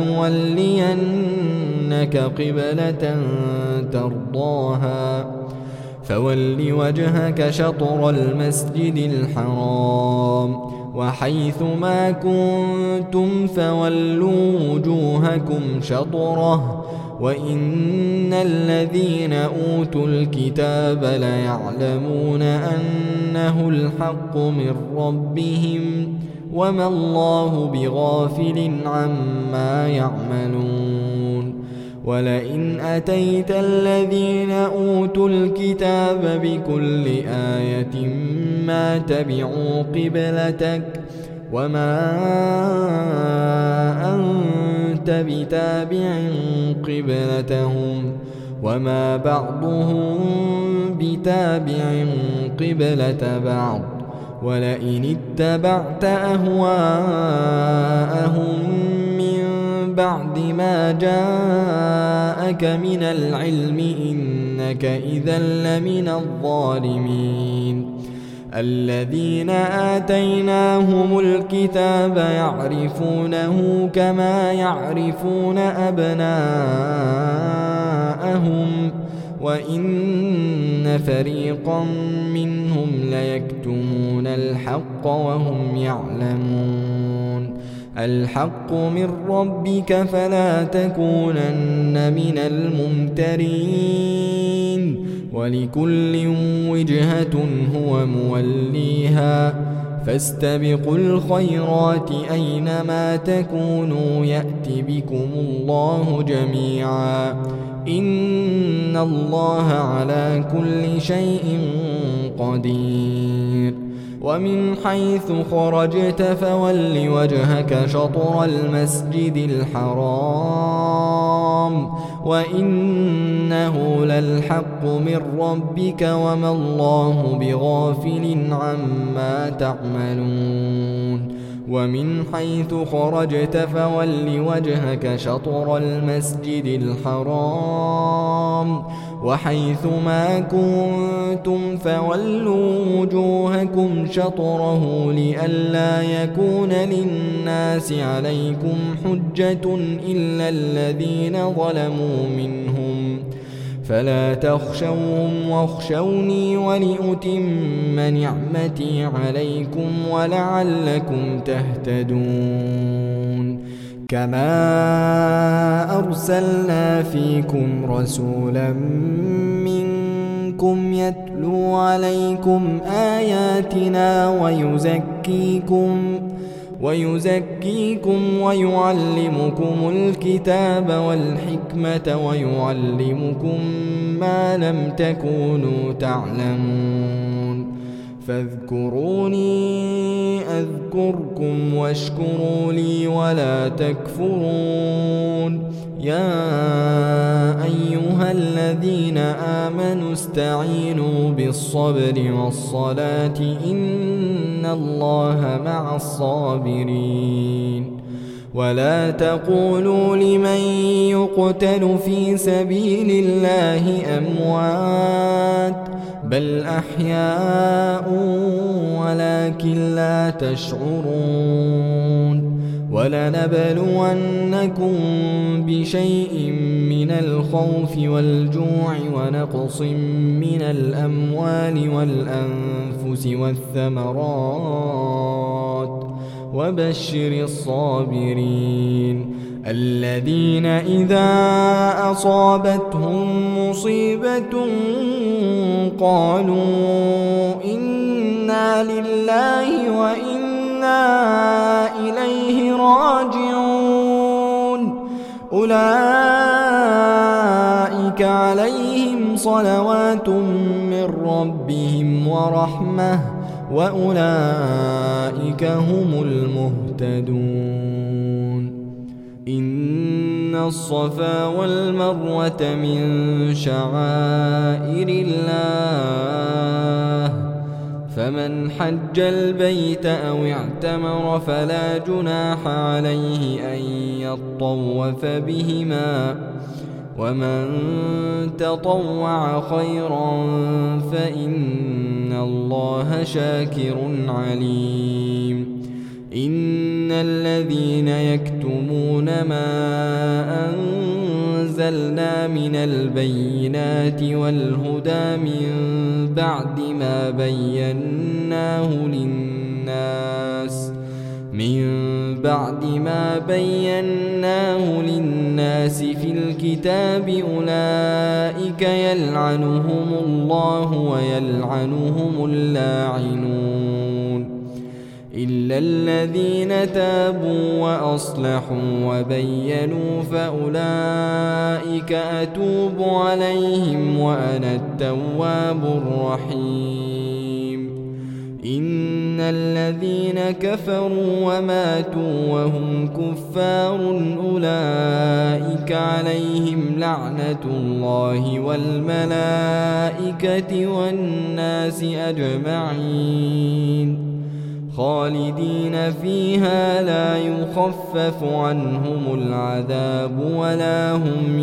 فلنولينك قبلة ترضاها فول وجهك شطر المسجد الحرام وحيث ما كنتم فولوا وجوهكم شطره وإن الذين أوتوا الكتاب ليعلمون أنه الحق من ربهم وما الله بغافل عما يعملون ولئن أتيت الذين أوتوا الكتاب بكل آية ما تبعوا قبلتك وما أنت بتابع قبلتهم وما بعضهم بتابع قبلة بعض ولئن اتبعت أهواءهم من بعد ما جاءك من العلم إنك إذا لمن الظالمين الذين آتيناهم الكتاب يعرفونه كما يعرفون أبناءهم وإن فريقا منهم ليكتمون الحق وهم يعلمون الحق من ربك فلا تكونن من الممترين ولكل وجهة هو موليها فاستبقوا الخيرات أينما تكونوا يأت بكم الله جميعا إن الله على كل شيء قدير ومن حيث خرجت فول وجهك شطر المسجد الحرام وإنه للحق من ربك وما الله بغافل عما تعملون ومن حيث خرجت فول وجهك شطر المسجد الحرام وحيث ما كنتم فولوا وجوهكم شطره لئلا يكون للناس عليكم حجة إلا الذين ظلموا منهم فلا تخشوهم واخشوني ولأتم نعمتي عليكم ولعلكم تهتدون كما أرسلنا فيكم رسولا منكم يتلو عليكم آياتنا ويزكيكم ويزكيكم ويعلمكم الكتاب والحكمة ويعلمكم ما لم تكونوا تعلمون فاذكروني أذكركم واشكروا لي ولا تكفرون يا أيها الذين آمنوا استعينوا بالصبر والصلاة إن الله مع الصابرين ولا تقولوا لمن يقتل في سبيل الله أموات بل أحياء ولكن لا تشعرون ولنبلونكم بشيء من الخوف والجوع ونقص من الأموال والأنفس والثمرات وبشر الصابرين الذين إذا أصابتهم مصيبة قالوا إنا لله وإنا إليه راجعون أولئك عليهم صلوات من ربهم ورحمة وأولئك هم المهتدون إن الصفا والمروة من شعائر الله فمن حج البيت أو اعتمر فلا جناح عليه أن يطوف بهما ومن تطوع خيرا فإن الله شاكر عليم إن الذين يكتمون ما أنزلنا من البينات والهدى من بعد ما بيناه للناس من بعد ما بيناه للناس في الكتاب أولئك يلعنهم الله ويلعنهم اللاعنون إلا الذين تابوا وأصلحوا وبينوا فأولئك أتوب عليهم وأنا التواب الرحيم إن الذين كفروا وماتوا وهم كفار أولئك عليهم لعنة الله والملائكة والناس أجمعين خالدين فيها لا يخفف عنهم العذاب ولا هم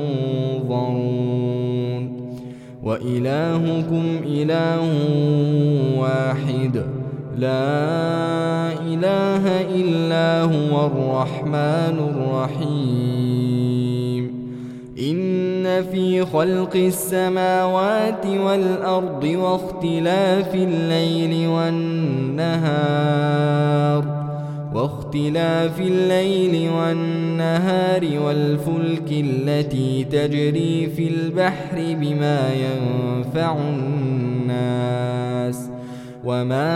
ينظرون وإلهكم إله واحد لا إله إلا هو الرحمن الرحيم إن في خلق السماوات والأرض واختلاف الليل والنهار واختلاف الليل والنهار والفلك التي تجري في البحر بما ينفع الناس وما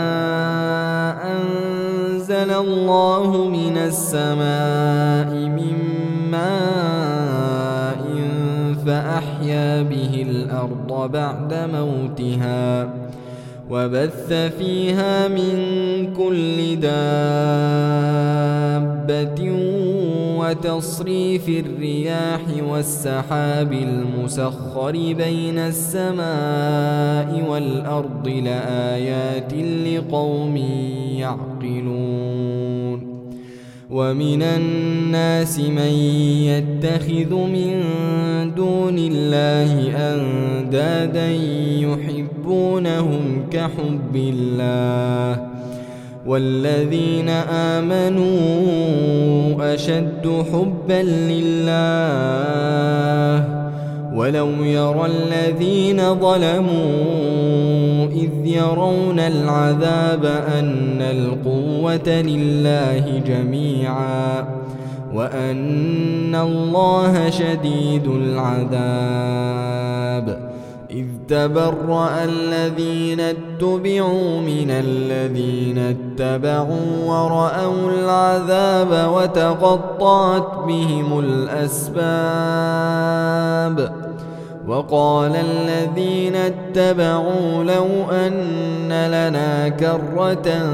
أنزل الله من السماء من ماء فأحيا به الأرض بعد موتها وبث فيها من كل دابة وتصريف الرياح والسحاب المسخر بين السماء والأرض لآيات لقوم يعقلون ومن الناس من يتخذ من دون الله أندادا يحبونهم كحب الله والذين آمنوا أشد حبا لله ولو يرى الذين ظلموا إذ يرون العذاب أن القوة لله جميعا وأن الله شديد العذاب إذ تبرأ الذين اتبعوا من الذين اتبعوا ورأوا العذاب وتقطعت بهم الأسباب وقال الذين اتبعوا لو أن لنا كرة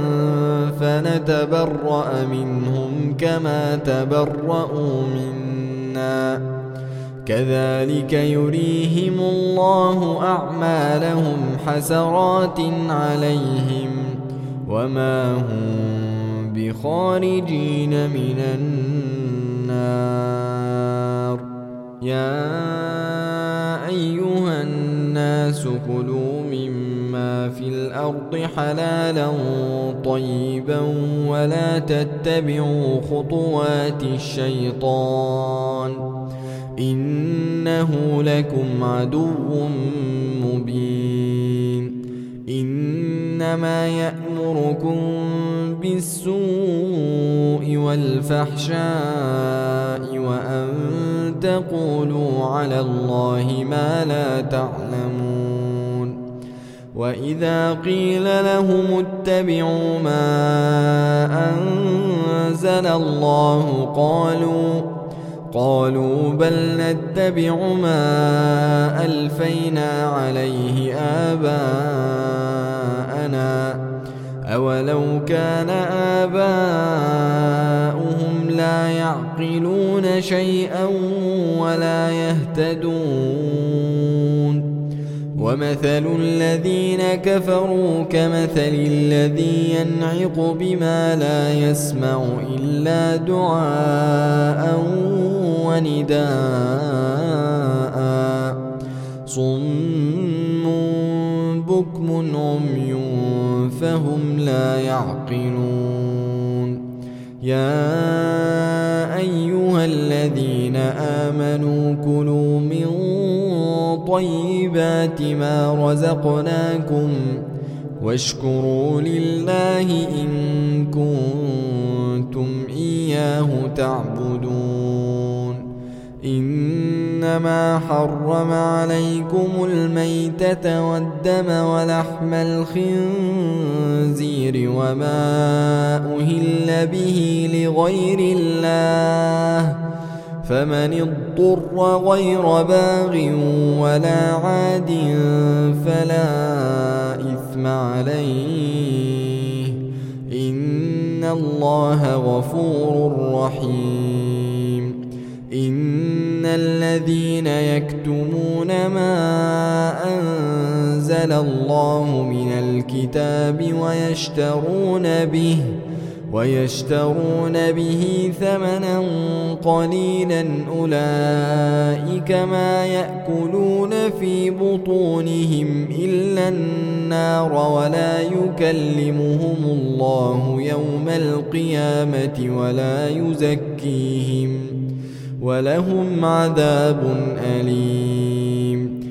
فنتبرأ منهم كما تبرأوا منا كذلك يريهم الله أعمالهم حسرات عليهم وما هم بخارجين من النار يا أيها الناس كلوا مما في الأرض الأرض حلالا طيبا ولا تتبعوا خطوات الشيطان إنه لكم عدو مبين. إنما يأمركم بالسوء والفحشاء وأن تقولوا على الله ما لا تعلمون. وإذا قيل لهم اتبعوا ما أنزل الله قالوا قالوا بل نتبع ما ألفينا عليه آباءنا أولو كان آباؤهم لا يعقلون شيئا ولا يهتدون. ومثل الذين كفروا كمثل الذي ينعق بما لا يسمع إلا دعاء ونداء صم بكم عمي فهم لا يعقلون. يا أيها الذين آمنوا كلوا من طيبات ما رزقناكم واشكروا لله إن كنتم إياه تعبدون. إنما حرم عليكم الميتة والدم ولحم الخنزير وما أهل به لغير الله فمن اضطر غير باغ ولا عاد فلا إثم عليه إن الله غفور رحيم. إن الذين يكتمون ما أنزل الله من الكتاب ويشترون به ويشترون به ثمنا قليلا أولئك ما يأكلون في بطونهم إلا النار ولا يكلمهم الله يوم القيامة ولا يزكيهم ولهم عذاب أليم.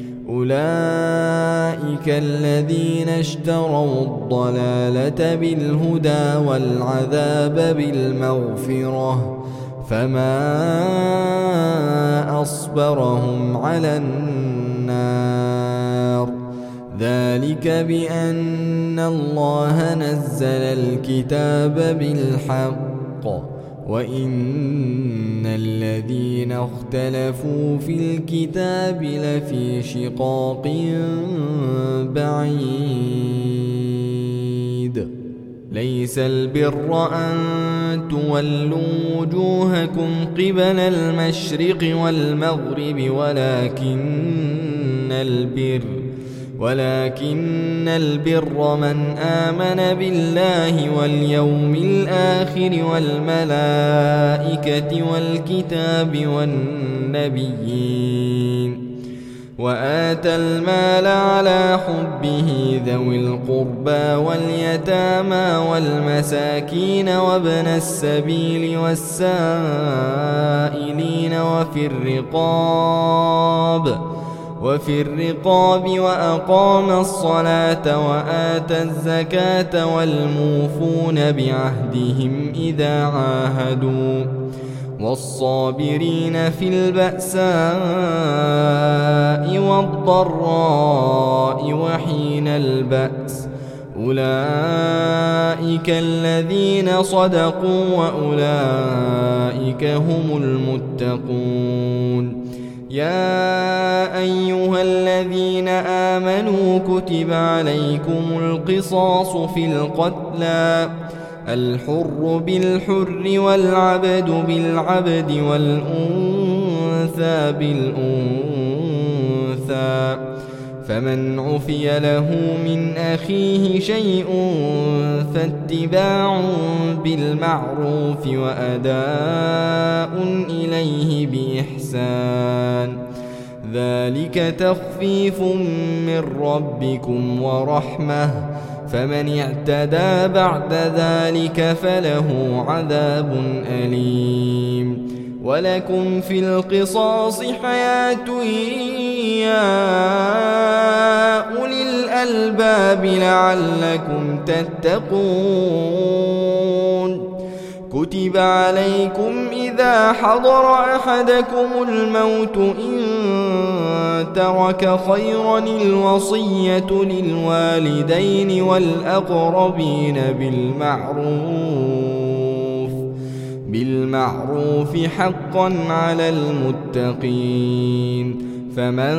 أولئك الذين اشتروا الضلالة بالهدى والعذاب بالمغفرة فما أصبرهم على النار. ذلك بأن الله نزل الكتاب بالحق وإن الذين اختلفوا في الكتاب لفي شقاق بعيد. ليس البر أن تولوا وجوهكم قبل المشرق والمغرب ولكن البر ولكن البر من آمن بالله واليوم الآخر والملائكة والكتاب والنبيين وآتى المال على حبه ذوي القربى واليتامى والمساكين وابن السبيل والسائلين وفي الرقاب وفي الرقاب وأقام الصلاة وآتى الزكاة والموفون بعهدهم إذا عاهدوا والصابرين في البأساء والضراء وحين البأس أولئك الذين صدقوا وأولئك هم المتقون. يا أيها الذين آمنوا كتب عليكم القصاص في القتلى الحر بالحر والعبد بالعبد والأنثى بالأنثى فمن عفي له من أخيه شيء فاتباع بالمعروف وأداء إليه بإحسان ذلك تخفيف من ربكم ورحمة فمن اعتدى بعد ذلك فله عذاب أليم. ولكم في القصاص حياة يا أولي الألباب لعلكم تتقون. كتب عليكم إذا حضر أحدكم الموت إن ترك خيرا الوصية للوالدين والأقربين بالمعروف بالمعروف حقا على المتقين. فمن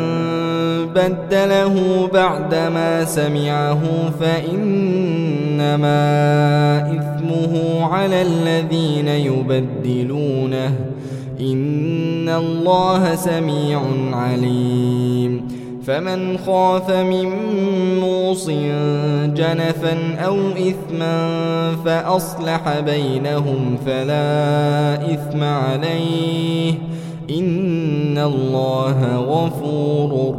بدله بعدما سمعه فإنما إثمه على الذين يبدلونه إن الله سميع عليم. فمن خاف من موص جنفا أو إثما فأصلح بينهم فلا إثم عليه إن الله غفور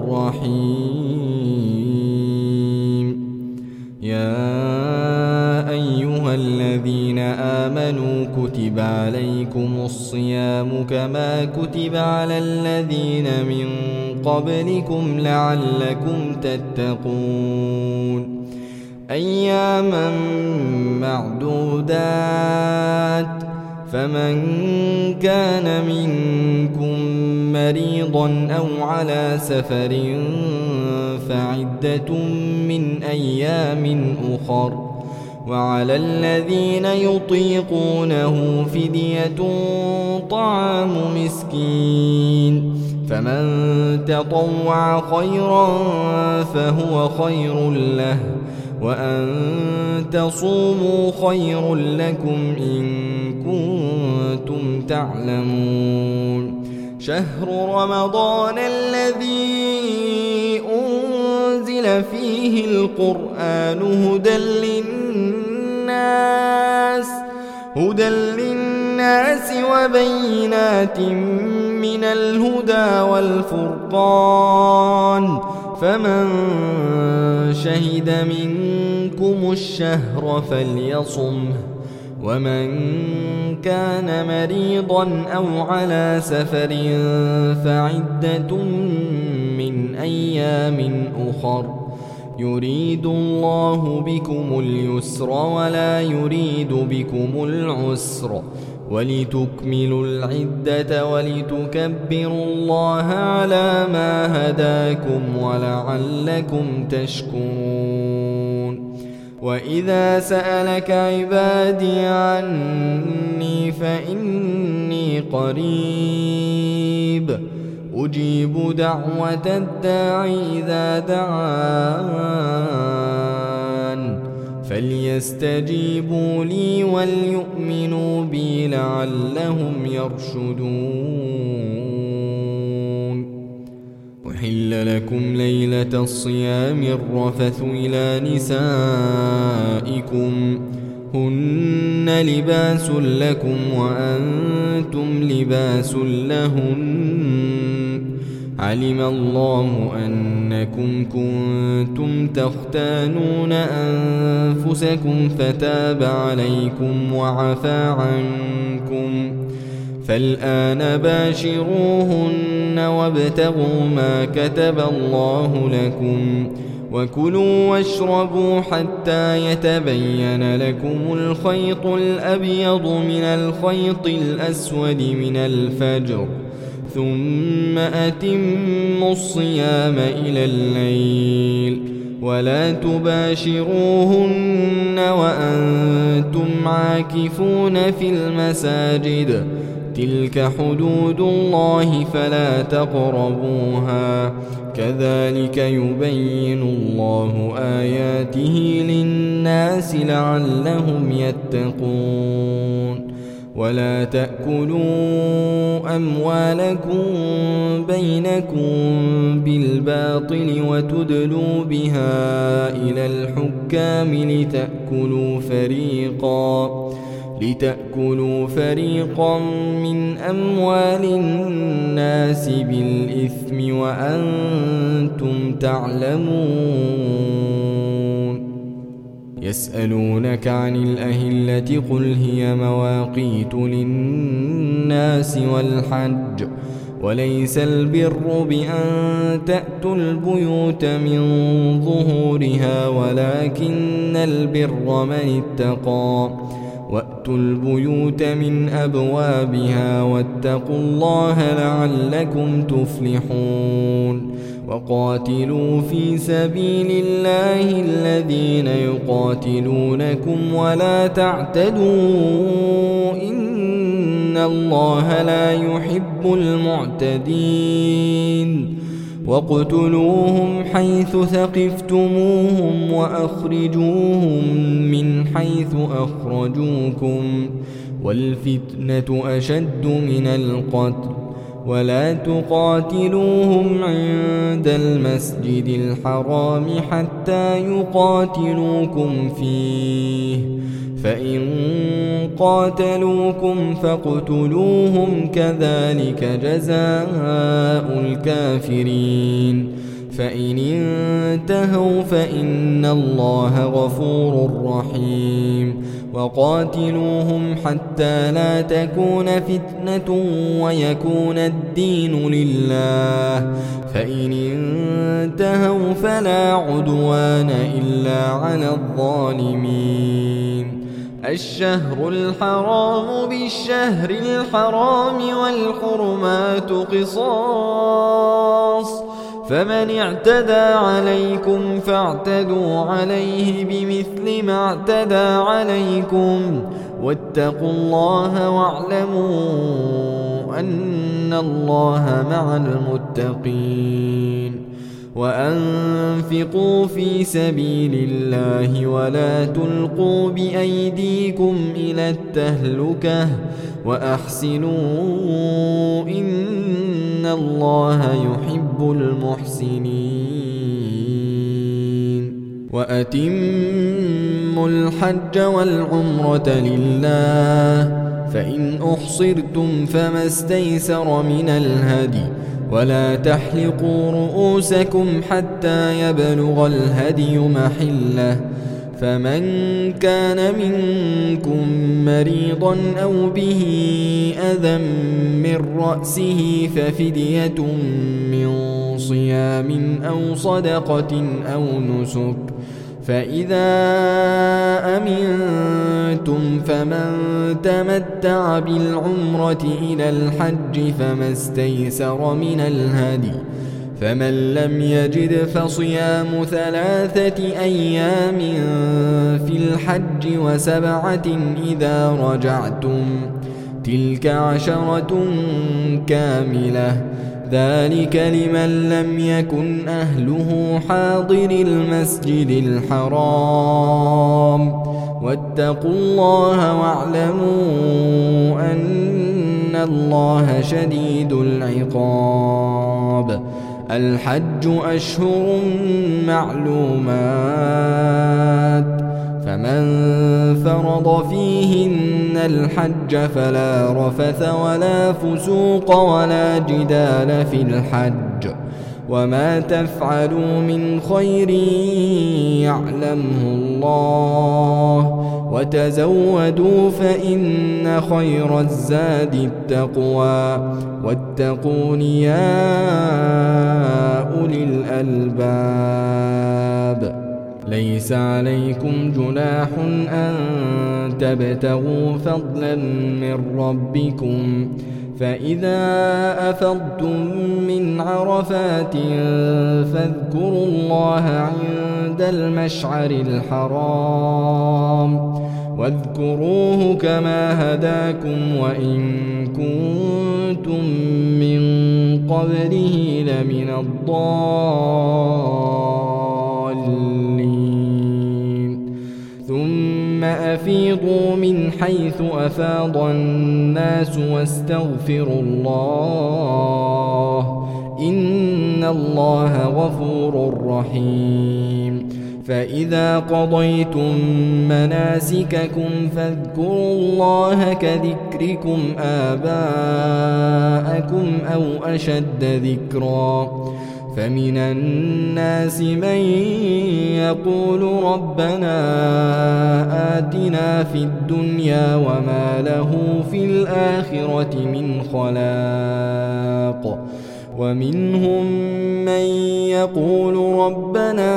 رحيم. يا أيها الذين آمنوا كتب عليكم الصيام كما كتب على الذين من قبلكم لعلكم تتقون. أياما معدودات فمن كان منكم مريضا أو على سفر فعدة من أيام أخر. وعلى الذين يطيقونه فدية طعام مسكين فمن تطوع خيرا فهو خير له وأن تصوموا خير لكم إن كنتم تعلمون. شهر رمضان الذي أنزل فيه القرآن هدى للناس هدى للناس وبينات من الهدى والفرقان فمن شهد منكم الشهر فليصمه ومن كان مريضا أو على سفر فعدة من أيام أخر. يريد الله بكم اليسر ولا يريد بكم العسر ولتكملوا العدة ولتكبروا الله على ما هداكم ولعلكم تشكرون. وإذا سألك عبادي عني فإني قريب أجيب دعوة الداعي إذا دعان فليستجيبوا لي وليؤمنوا بي لعلهم يرشدون. أحل لكم ليلة الصيام الرفث إلى نسائكم هن لباس لكم وأنتم لباس لهن علم الله أنكم كنتم تختانون أنفسكم فتاب عليكم وعفى عنكم فالآن باشروهن وابتغوا ما كتب الله لكم وكلوا واشربوا حتى يتبين لكم الخيط الأبيض من الخيط الأسود من الفجر ثم أتموا الصيام إلى الليل ولا تباشروهن وأنتم عاكفون في المساجد تلك حدود الله فلا تقربوها كذلك يبين الله آياته للناس لعلهم يتقون. ولا تأكلوا أموالكم بينكم بالباطل وتدلوا بها إلى الحكام لتأكلوا فريقا لتأكلوا فريقا من أموال الناس بالإثم وأنتم تعلمون. يسألونك عن الأهلة قل هي مواقيت للناس والحج وليس البر بأن تأتوا البيوت من ظهورها ولكن البر من اتقى وأتوا البيوت من أبوابها واتقوا الله لعلكم تفلحون وقاتلوا في سبيل الله الذين يقاتلونكم ولا تعتدوا إن الله لا يحب المعتدين واقتلوهم حيث ثقفتموهم وأخرجوهم من حيث أخرجوكم والفتنة أشد من القتل ولا تقاتلوهم عند المسجد الحرام حتى يقاتلوكم فيه فإن قاتلوكم فاقتلوهم كذلك جزاء الكافرين فإن انتهوا فإن الله غفور رحيم وقاتلوهم حتى لا تكون فتنة ويكون الدين لله فإن انتهوا فلا عدوان إلا على الظالمين الشهر الحرام بالشهر الحرام والحرمات قصاص فمن اعتدى عليكم فاعتدوا عليه بمثل ما اعتدى عليكم واتقوا الله واعلموا أن الله مع المتقين وأنفقوا في سبيل الله ولا تلقوا بأيديكم إلى التهلكة وأحسنوا إن الله يحب المحسنين وأتموا الحج والعمرة لله فإن أحصرتم فما استيسر من الهدي ولا تحلقوا رؤوسكم حتى يبلغ الهدي محله فمن كان منكم مريضا أو به أذى من رأسه ففدية من صيام أو صدقة أو نسك فإذا أمنتم فمن تمتع بالعمرة إلى الحج فما استيسر من الهدي فمن لم يجد فصيام ثلاثة أيام في الحج وسبعة إذا رجعتم تلك عشرة كاملة ذلك لمن لم يكن أهله حاضر المسجد الحرام واتقوا الله واعلموا أن الله شديد العقاب الحج أشهر معلومات فمن فرض فيهن الحج فلا رفث ولا فسوق ولا جدال في الحج وما تفعلوا من خير يعلمه الله وتزودوا فإن خير الزاد التقوى واتقون يا أولي الألباب ليس عليكم جناح أن تبتغوا فضلا من ربكم فإذا أفضتم من عرفات فاذكروا الله عند المشعر الحرام واذكروه كما هداكم وإن كنتم من قبله لمن الضالين ثم أفيضوا من حيث أفاض الناس واستغفروا الله إن الله غفور رحيم فإذا قضيتم مناسككم فاذكروا الله كذكركم آباءكم أو أشد ذكرا فمن الناس من يقول ربنا آتنا في الدنيا وما له في الآخرة من خلاق ومنهم من يقول ربنا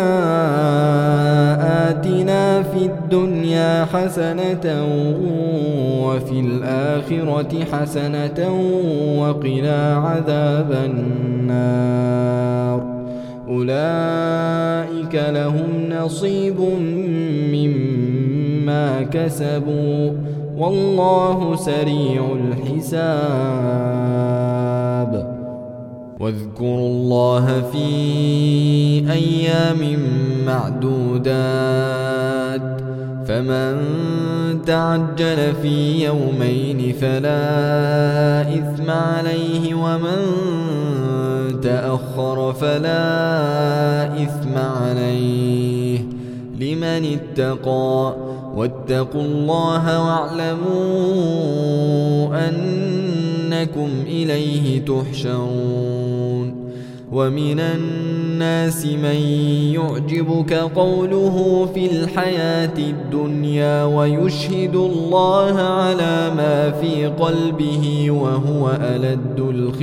آتنا في الدنيا حسنة وفي الآخرة حسنة وقنا عذاب النار أولئك لهم نصيب مما كسبوا والله سريع الحساب. واذكروا الله في أيام معدودات فمن تعجل في يومين فلا إثم عليه ومن تأخر فلا إثم عليه لمن اتقى واتقوا الله واعلموا أنكم إليه تحشرون. ومن الناس من يعجبك قوله في الحياة الدنيا ويشهد الله على ما في قلبه وهو ألد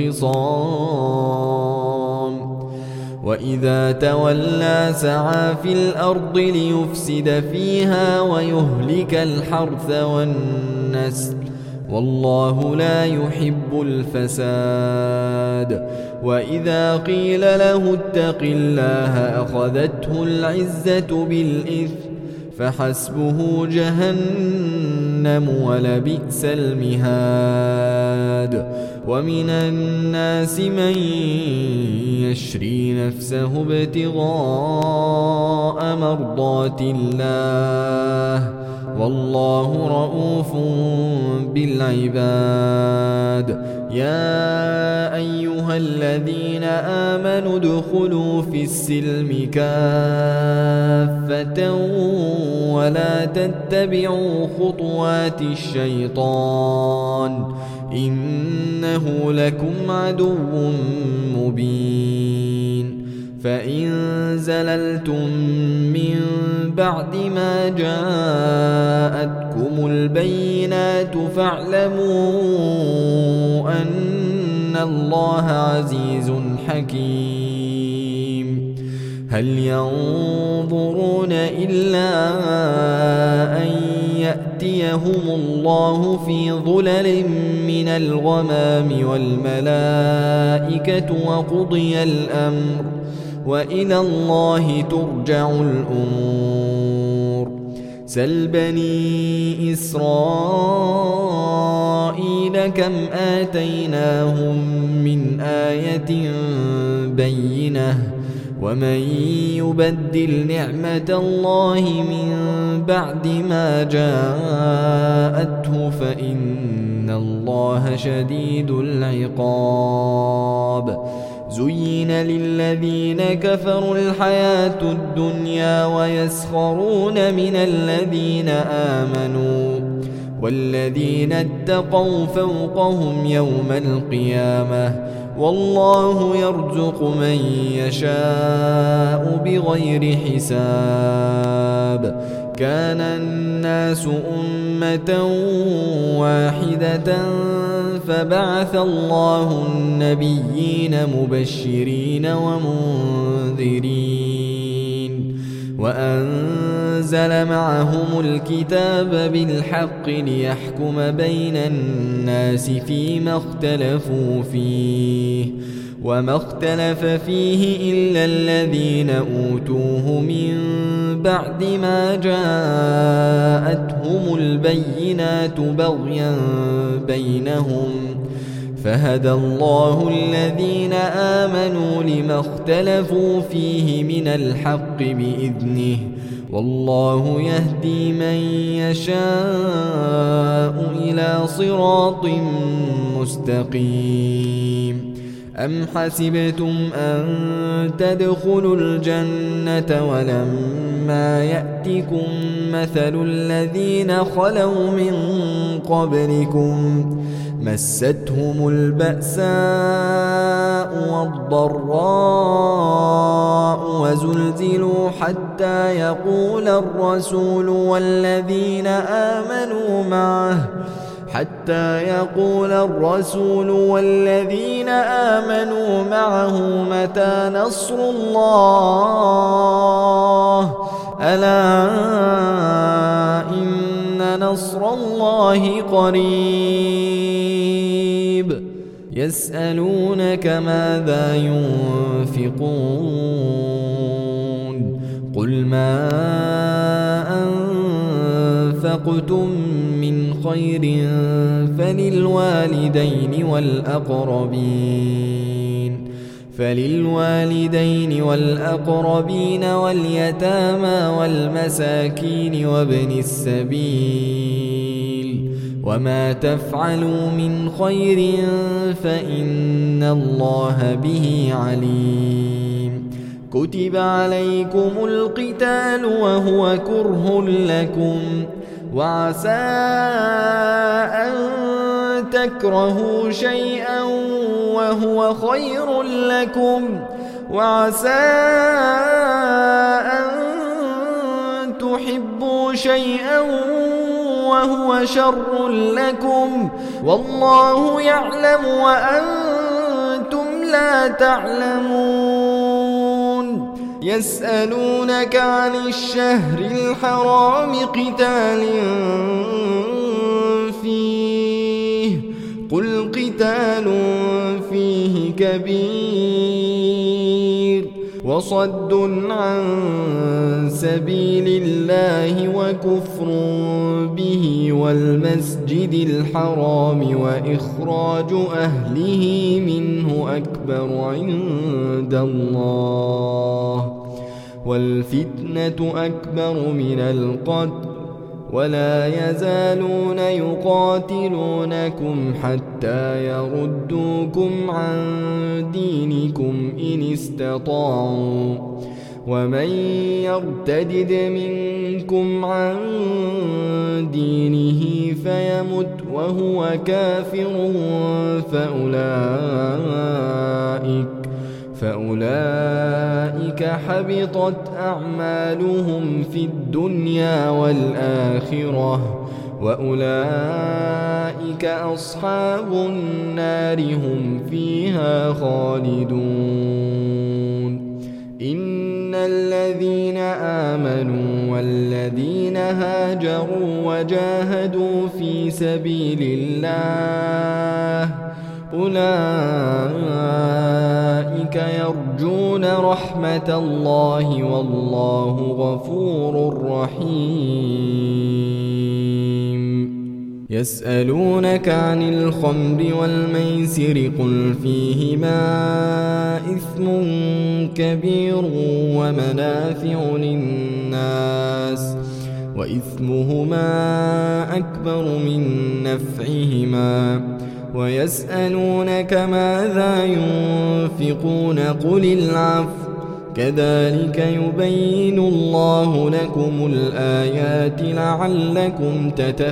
الخصام وإذا تولى سعى في الأرض ليفسد فيها ويهلك الحرث والنسل والله لا يحب الفساد. وإذا قيل له اتق الله أخذته العزة بالإثم فحسبه جهنم ولبئس المهاد. ومن الناس من يشري نفسه ابتغاء مرضات الله والله رؤوف بالعباد. يا أيها الذين آمنوا ادخلوا في السلم كافة ولا تتبعوا خطوات الشيطان إنه لكم عدو مبين. فإن زللتم من بعد ما جاءتكم البينات فاعلموا أن الله عزيز حكيم. هل ينظرون إلا أن يأتيهم الله في ظلل من الغمام والملائكة وقضي الأمر وإلى الله ترجع الأمور. سل بني إسرائيل كم آتيناهم من آية بينة ومن يبدل نعمة الله من بعد ما جاءته فإن الله شديد العقاب. زين للذين كفروا الحياة الدنيا ويسخرون من الذين آمنوا والذين اتقوا فوقهم يوم القيامة والله يرزق من يشاء بغير حساب. كان الناس أمة واحدة فبعث الله النبيين مبشرين ومنذرين وأنزل معهم الكتاب بالحق ليحكم بين الناس فيما اختلفوا فيه وما اختلف فيه إلا الذين أوتوه من بعد ما جاءتهم البينات بغيا بينهم فهدى الله الذين آمنوا لما اختلفوا فيه من الحق بإذنه والله يهدي من يشاء إلى صراط مستقيم. أم حسبتم أن تدخلوا الجنة ولما يأتكم مثل الذين خلوا من قبلكم مستهم البأساء والضراء وزلزلوا حتى يقول الرسول والذين آمنوا معه حتى يقول الرسول والذين آمنوا معه متى نصر الله ألا إن نصر الله قريب يسألونك ماذا ينفقون قل ما أنفقتم من خير فللوالدين والأقربين فللوالدين والأقربين واليتامى والمساكين وابن السبيل وما تفعلوا من خير فإن الله به عليم كتب عليكم القتال وهو كره لكم وعسى أن تكرهوا شيئا وهو خير لكم وعسى أن تحبوا شيئا وهو شر لكم والله يعلم وأنتم لا تعلمون يسألونك عن الشهر الحرام قتال فيه قل قتال فيه كبير وصد عن سبيل الله وكفر به والمسجد الحرام وإخراج أهله منه أكبر عند الله والفتنة أكبر من القتل ولا يزالون يقاتلونكم حتى يردوكم عن دينكم إن استطاعوا ومن يرتدد منكم عن دينه فيمت وهو كافر فأولئك فأولئك حبطت أعمالهم في الدنيا والآخرة وأولئك أصحاب النار هم فيها خالدون إن الذين آمنوا والذين هاجروا وجاهدوا في سبيل الله أولئك يرجون رحمة الله والله غفور رحيم يسألونك عن الخمر والميسر قل فيهما إثم كبير ومنافع للناس وإثمهما أكبر من نفعهما ويسألونك ماذا ينفقون قل العفو كذلك يبين الله لكم الآيات لعلكم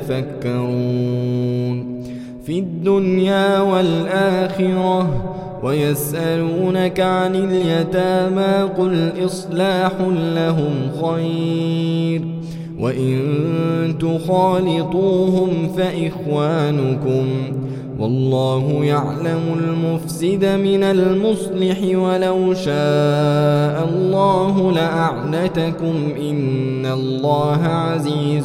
تتفكرون في الدنيا والآخرة ويسألونك عن اليتامى قل إصلاح لهم خير وإن تخالطوهم فإخوانكم والله يعلم المفسد من المصلح ولو شاء الله لأعنتكم إن الله عزيز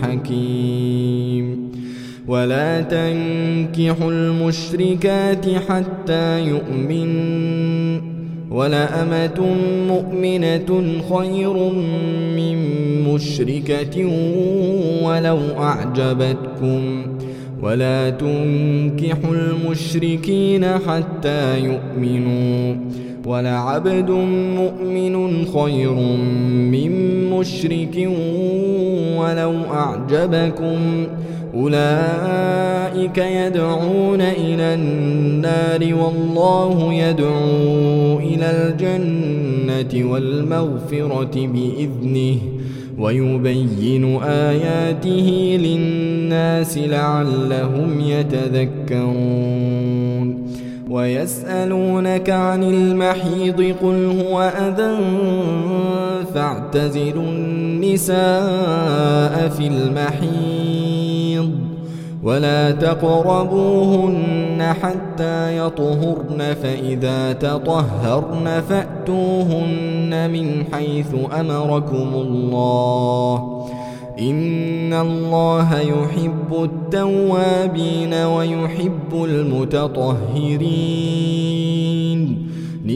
حكيم ولا تنكحوا المشركات حتى يؤمن ولأمة مؤمنة خير من مشركة ولو أعجبتكم ولا تنكحوا المشركين حتى يؤمنوا ولعبد مؤمن خير من مشرك ولو أعجبكم أولئك يدعون إلى النار والله يدعو إلى الجنة والمغفرة بإذنه ويبين آياته للناس لعلهم يتذكرون ويسألونك عن المحيض قل هو أذى فاعتزلوا النساء في المحيض ولا تقربوهن حتى يطهرن فإذا تطهرن فأتوهن من حيث أمركم الله إن الله يحب التوابين ويحب المتطهرين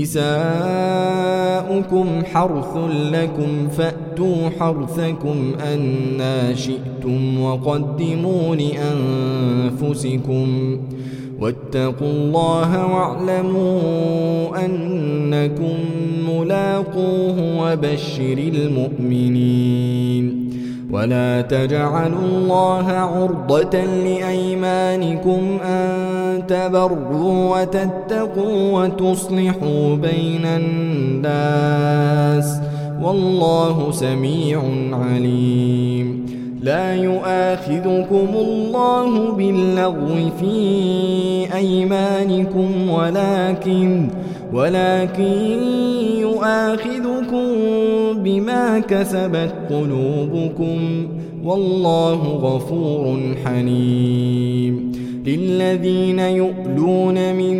نساؤكم حرث لكم فأتوا حرثكم أنى شئتم وقدموا لأنفسكم واتقوا الله واعلموا أنكم ملاقوه وبشر المؤمنين ولا تجعلوا الله عرضة لأيمانكم أن تبروا وتتقوا وتصلحوا بين الناس والله سميع عليم لا يؤاخذكم الله باللغو في أيمانكم ولكن ولكن يؤاخذكم بما كسبت قلوبكم والله غفور حليم للذين يؤلون من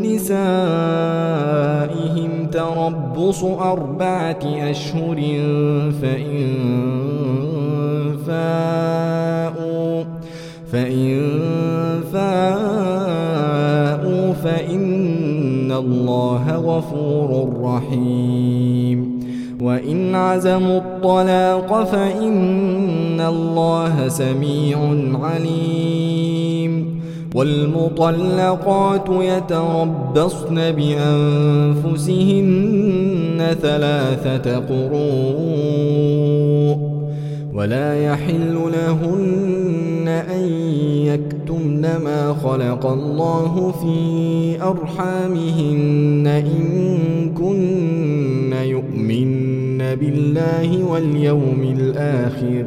نسائهم تربص أربعة أشهر فإن فاءوا فإن فاءوا فإن الله غفور رحيم وإن عزموا الطلاق فإن الله سميع عليم والمطلقات يتربصن بأنفسهن ثلاثة قروء ولا يحل لهن أن يكتمن ما خلق الله في أرحامهن إن كن يؤمن بالله واليوم الآخر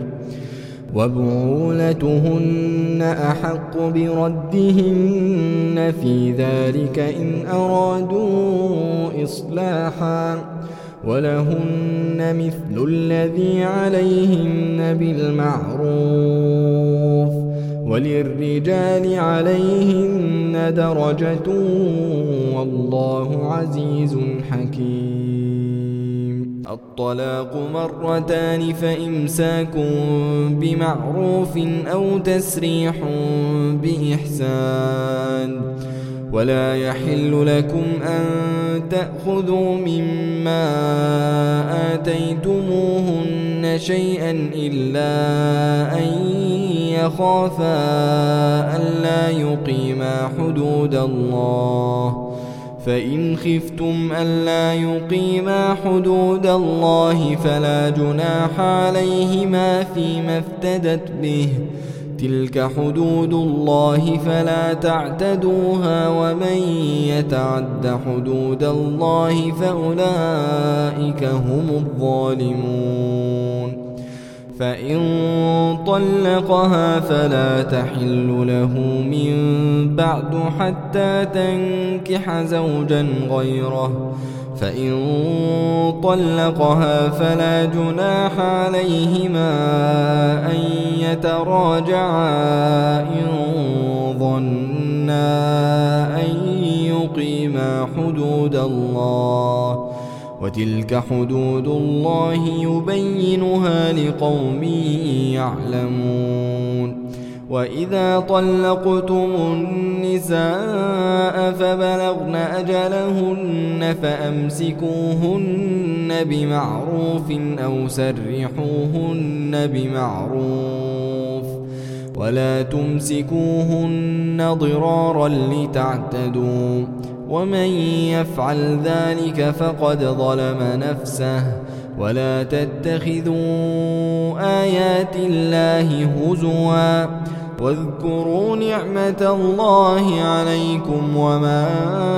وبعولتهن أحق بردهن في ذلك إن أرادوا إصلاحا ولهن مثل الذي عليهن بالمعروف وللرجال عليهن درجة والله عزيز حكيم الطلاق مرتان فإمساك بمعروف أو تسريح بإحسان ولا يحل لكم أن تأخذوا مما آتيتموهن شيئا إلا أن يخافا ألا يقيما حدود الله فإن خفتم ألا يقيما حدود الله فلا جناح عليهما فيما افتدت به تلك حدود الله فلا تعتدوها ومن يتعد حدود الله فأولئك هم الظالمون فإن طلقها فلا تحل له من بعد حتى تنكح زوجا غيره فإن طلقها فلا جناح عليهما أن يتراجعا إن ظنا أن يقيما حدود الله وتلك حدود الله يبينها لقوم يعلمون وإذا طلقتم النساء فبلغن أجلهن فأمسكوهن بمعروف أو سرحوهن بمعروف ولا تمسكوهن ضرارا لتعتدوا ومن يفعل ذلك فقد ظلم نفسه ولا تتخذوا آيات الله هزوا واذكروا نعمة الله عليكم وما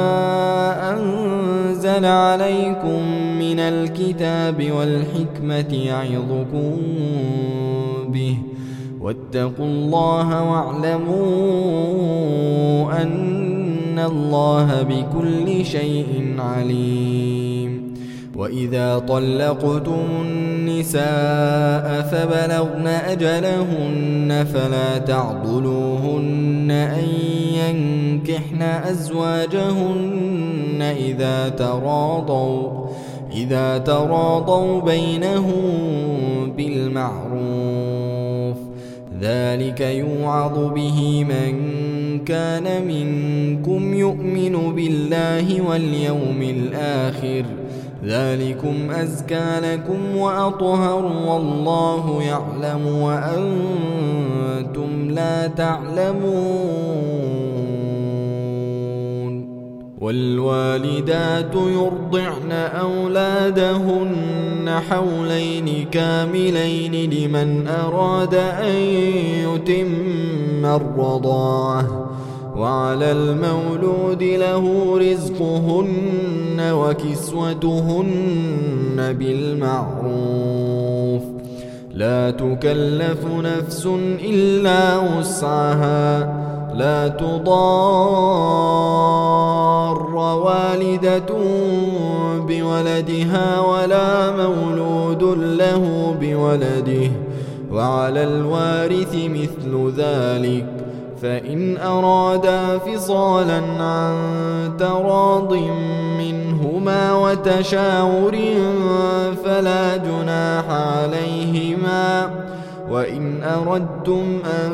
أنزل عليكم من الكتاب والحكمة يعظكم به واتقوا الله واعلموا أن إن الله بكل شيء عليم. وإذا طلقتم النساء فبلغن أجلهن فلا تعضلوهن أن ينكحن أزواجهن إذا تراضوا إذا تراضوا بينهم بالمعروف، ذلك يوعظ به من كان منكم يؤمن بالله واليوم الآخر، ذلكم أزكى لكم وأطهر والله يعلم وأنتم لا تعلمون. والوالدات يرضعن أولادهن حولين كاملين لمن أراد أن يتم الرضاعة، وعلى المولود له رزقهن وكسوتهن بالمعروف، لا تكلف نفس إلا وسعها، لا تضار والدة بولدها ولا مولود له بولده، وعلى الوارث مثل ذلك، فإن أرادا فصالا عن تراض منهما وتشاور فلا جناح عليهما، وإن أردتم أن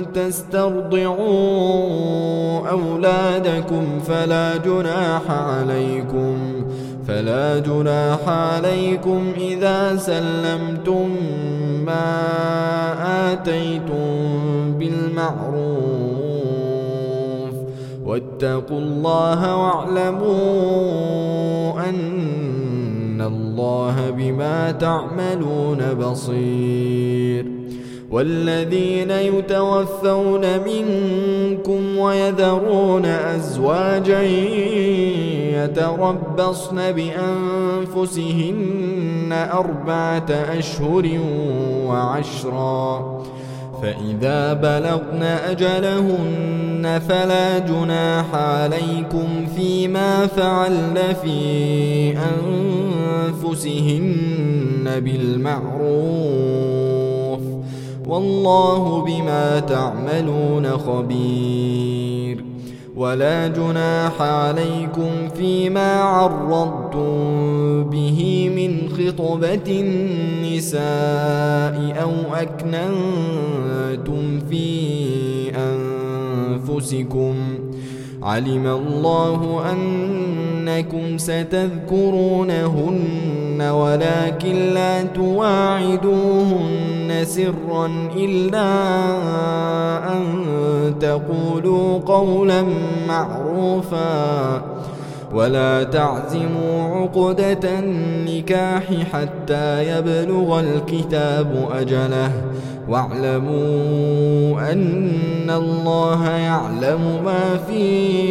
تسترضعوا أولادكم فلا جناح عليكم فلا جناح عليكم إذا سلمتم ما آتيتم بالمعروف، واتقوا الله واعلموا أن الله بما تعملون بصير. والذين يتوفون منكم ويذرون أزواجا يتربصن بأنفسهن أربعة أشهر وعشرا، فإذا بلغن أجلهن فلا جناح عليكم فيما فعلن في أنفسهن بالمعروف، والله بما تعملون خبير. ولا جناح عليكم فيما عرضتم به من خطبة النساء أو أكننتم في أنفسكم، علم الله أنكم ستذكرونهن ولكن لا تواعدوهن سرا إلا أن تقولوا قولا معروفا، ولا تعزموا عقدة النكاح حتى يبلغ الكتاب أجله، واعلموا أن الله يعلم ما في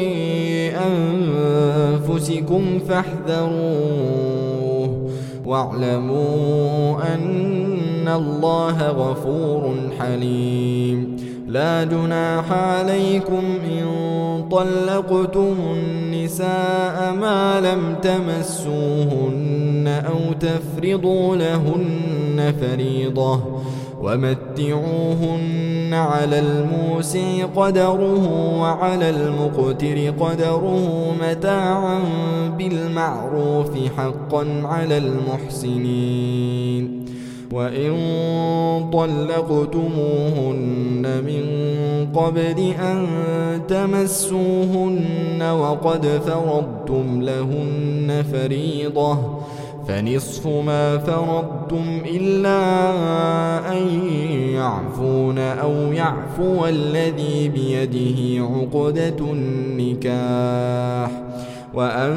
أنفسكم فاحذروه، واعلموا أن الله غفور حليم. لا جناح عليكم إن طلقتم النساء ما لم تمسوهن أو تفرضوا لهن فريضة، ومتعوهن على الموسع قدره وعلى المقتر قدره متاعا بالمعروف حقا على المحسنين. وإن طلقتموهن من قبل أن تمسوهن وقد فرضتم لهن فريضة فنصف ما فرضتم إلا أن يعفون أو يعفو الذي بيده عقدة النكاح، وأن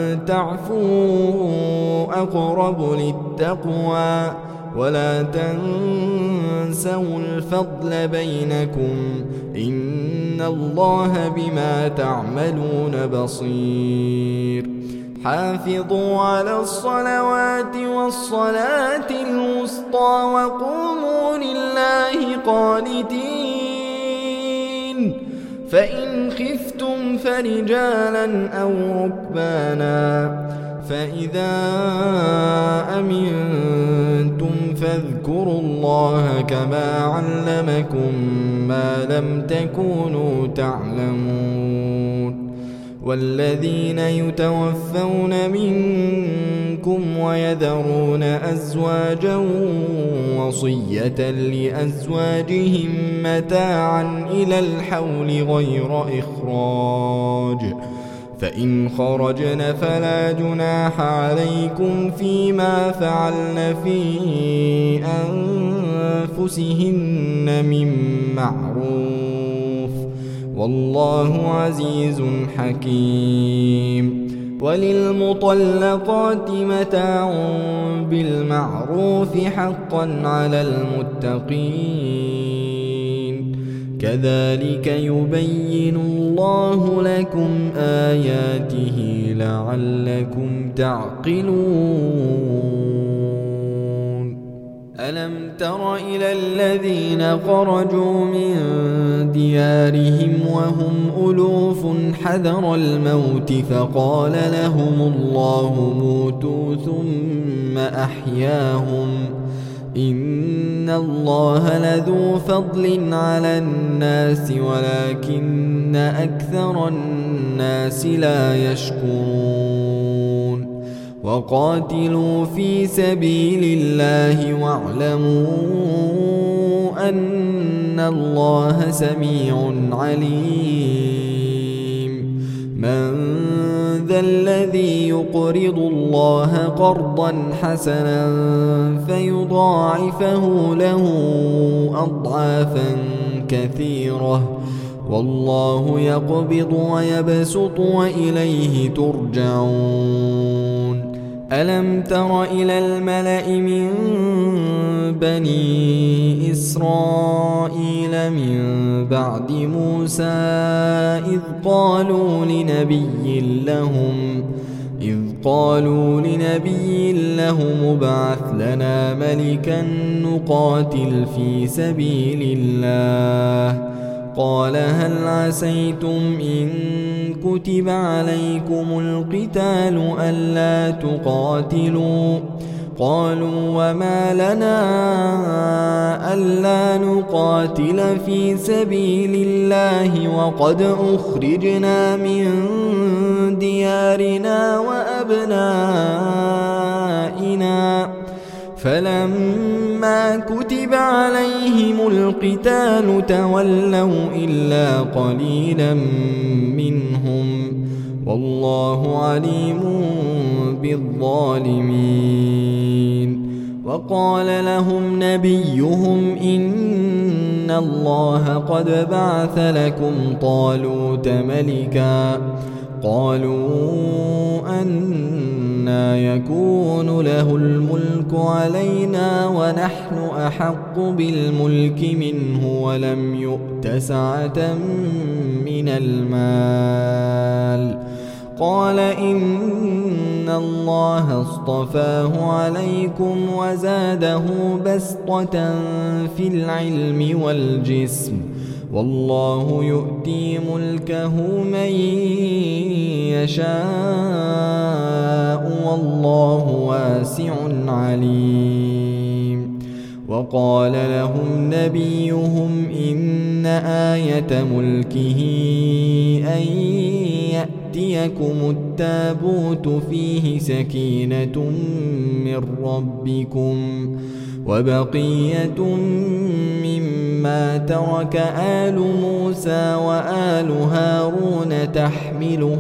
تعفوا أقرب للتقوى، ولا تنسوا الفضل بينكم إن الله بما تعملون بصير. حافظوا على الصلوات والصلاة الوسطى وقوموا لله قانتين، فإن خفتم فرجالا أو ركبانا فإذا أمنتم فاذكروا الله كما علمكم ما لم تكونوا تعلمون والذين يتوفون منكم ويذرون أزواجا وصية لأزواجهم متاعا إلى الحول غير إخراج فإن خرجن فلا جناح عليكم فيما فعلن في أنفسهن من معروف والله عزيز حكيم وللمطلقات متاع بالمعروف حقا على المتقين كذلك يبين الله لكم آياته لعلكم تعقلون ألم تر إلى الذين خرجوا من ديارهم وهم ألوف حذر الموت فقال لهم الله موتوا ثم أحياهم إن الله لذو فضل على الناس ولكن أكثر الناس لا يشكرون وقاتلوا في سبيل الله واعلموا أن الله سميع عليم من ذا الذي يقرض الله قرضا حسنا فيضاعفه له أضعافا كثيرة والله يقبض ويبسط وإليه ترجعون ألم تر إلى الملأ من بني إسرائيل من بعد موسى إذ قالوا لنبي لهم إذ قالوا لنبي لهم ابعث لنا ملكا نقاتل في سبيل الله قال هل عسيتم إن كتب عليكم القتال ألا تقاتلوا قالوا وما لنا ألا نقاتل في سبيل الله وقد أخرجنا من ديارنا وأبنائنا فلما كتب عليهم القتال تولوا إلا قليلا منهم والله عليم بالظالمين وقال لهم نبيهم إن الله قد بعث لكم طالوت ملكا قالوا أنى يكون له الملك علينا ونحن أحق بالملك منه ولم يؤت سعة من المال قال إن الله اصطفاه عليكم وزاده بسطة في العلم والجسم والله يؤتي ملكه من يشاء والله واسع عليم وقال لهم نبيهم إن آية ملكه أن يأتيكم التابوت فيه سكينة من ربكم وبقية مما ترك آل موسى وآل هارون تحمله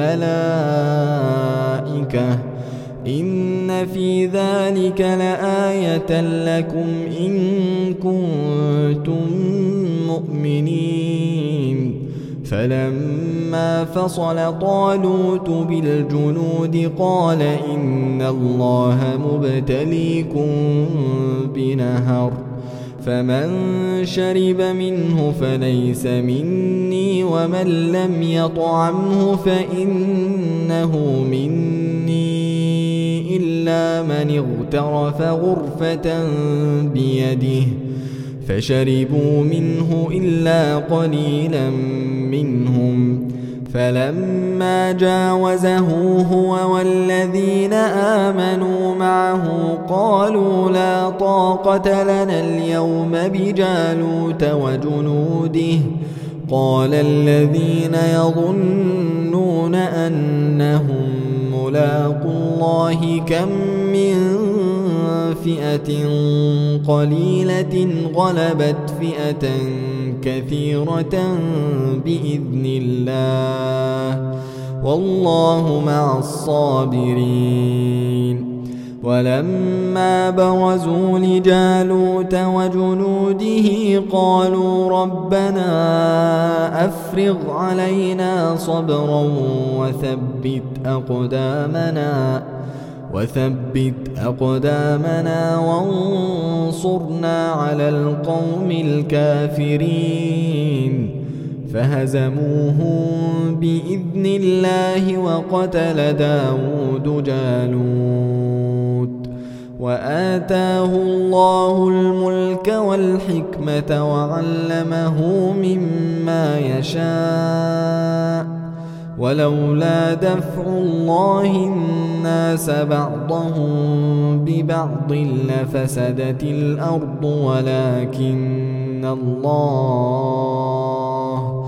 الملائكة إن في ذلك لآية لكم إن كنتم مؤمنين فلما فصل طالوت بالجنود قال إن الله مبتليكم بنهر فمن شرب منه فليس مني ومن لم يطعمه فإنه مني إلا من اغترف غرفة بيده فشربوا منه إلا قليلا منهم فلما جاوزه هو والذين آمنوا معه قالوا لا طاقة لنا اليوم بجالوت وجنوده قال الذين يظنون أنهم ملاقو الله كم من فئة قليلة غلبت فئة كثيرة بإذن الله والله مع الصابرين. ولما برزوا لجالوت وجنوده قالوا ربنا أفرغ علينا صبرا وثبت أقدامنا وثبت أقدامنا وانصرنا على القوم الكافرين فهزموهم بإذن الله وقتل داود جالوت وآتاه الله الملك والحكمة وعلمه مما يشاء ولولا دفع الله الناس بعضهم ببعض لفسدت الأرض ولكن الله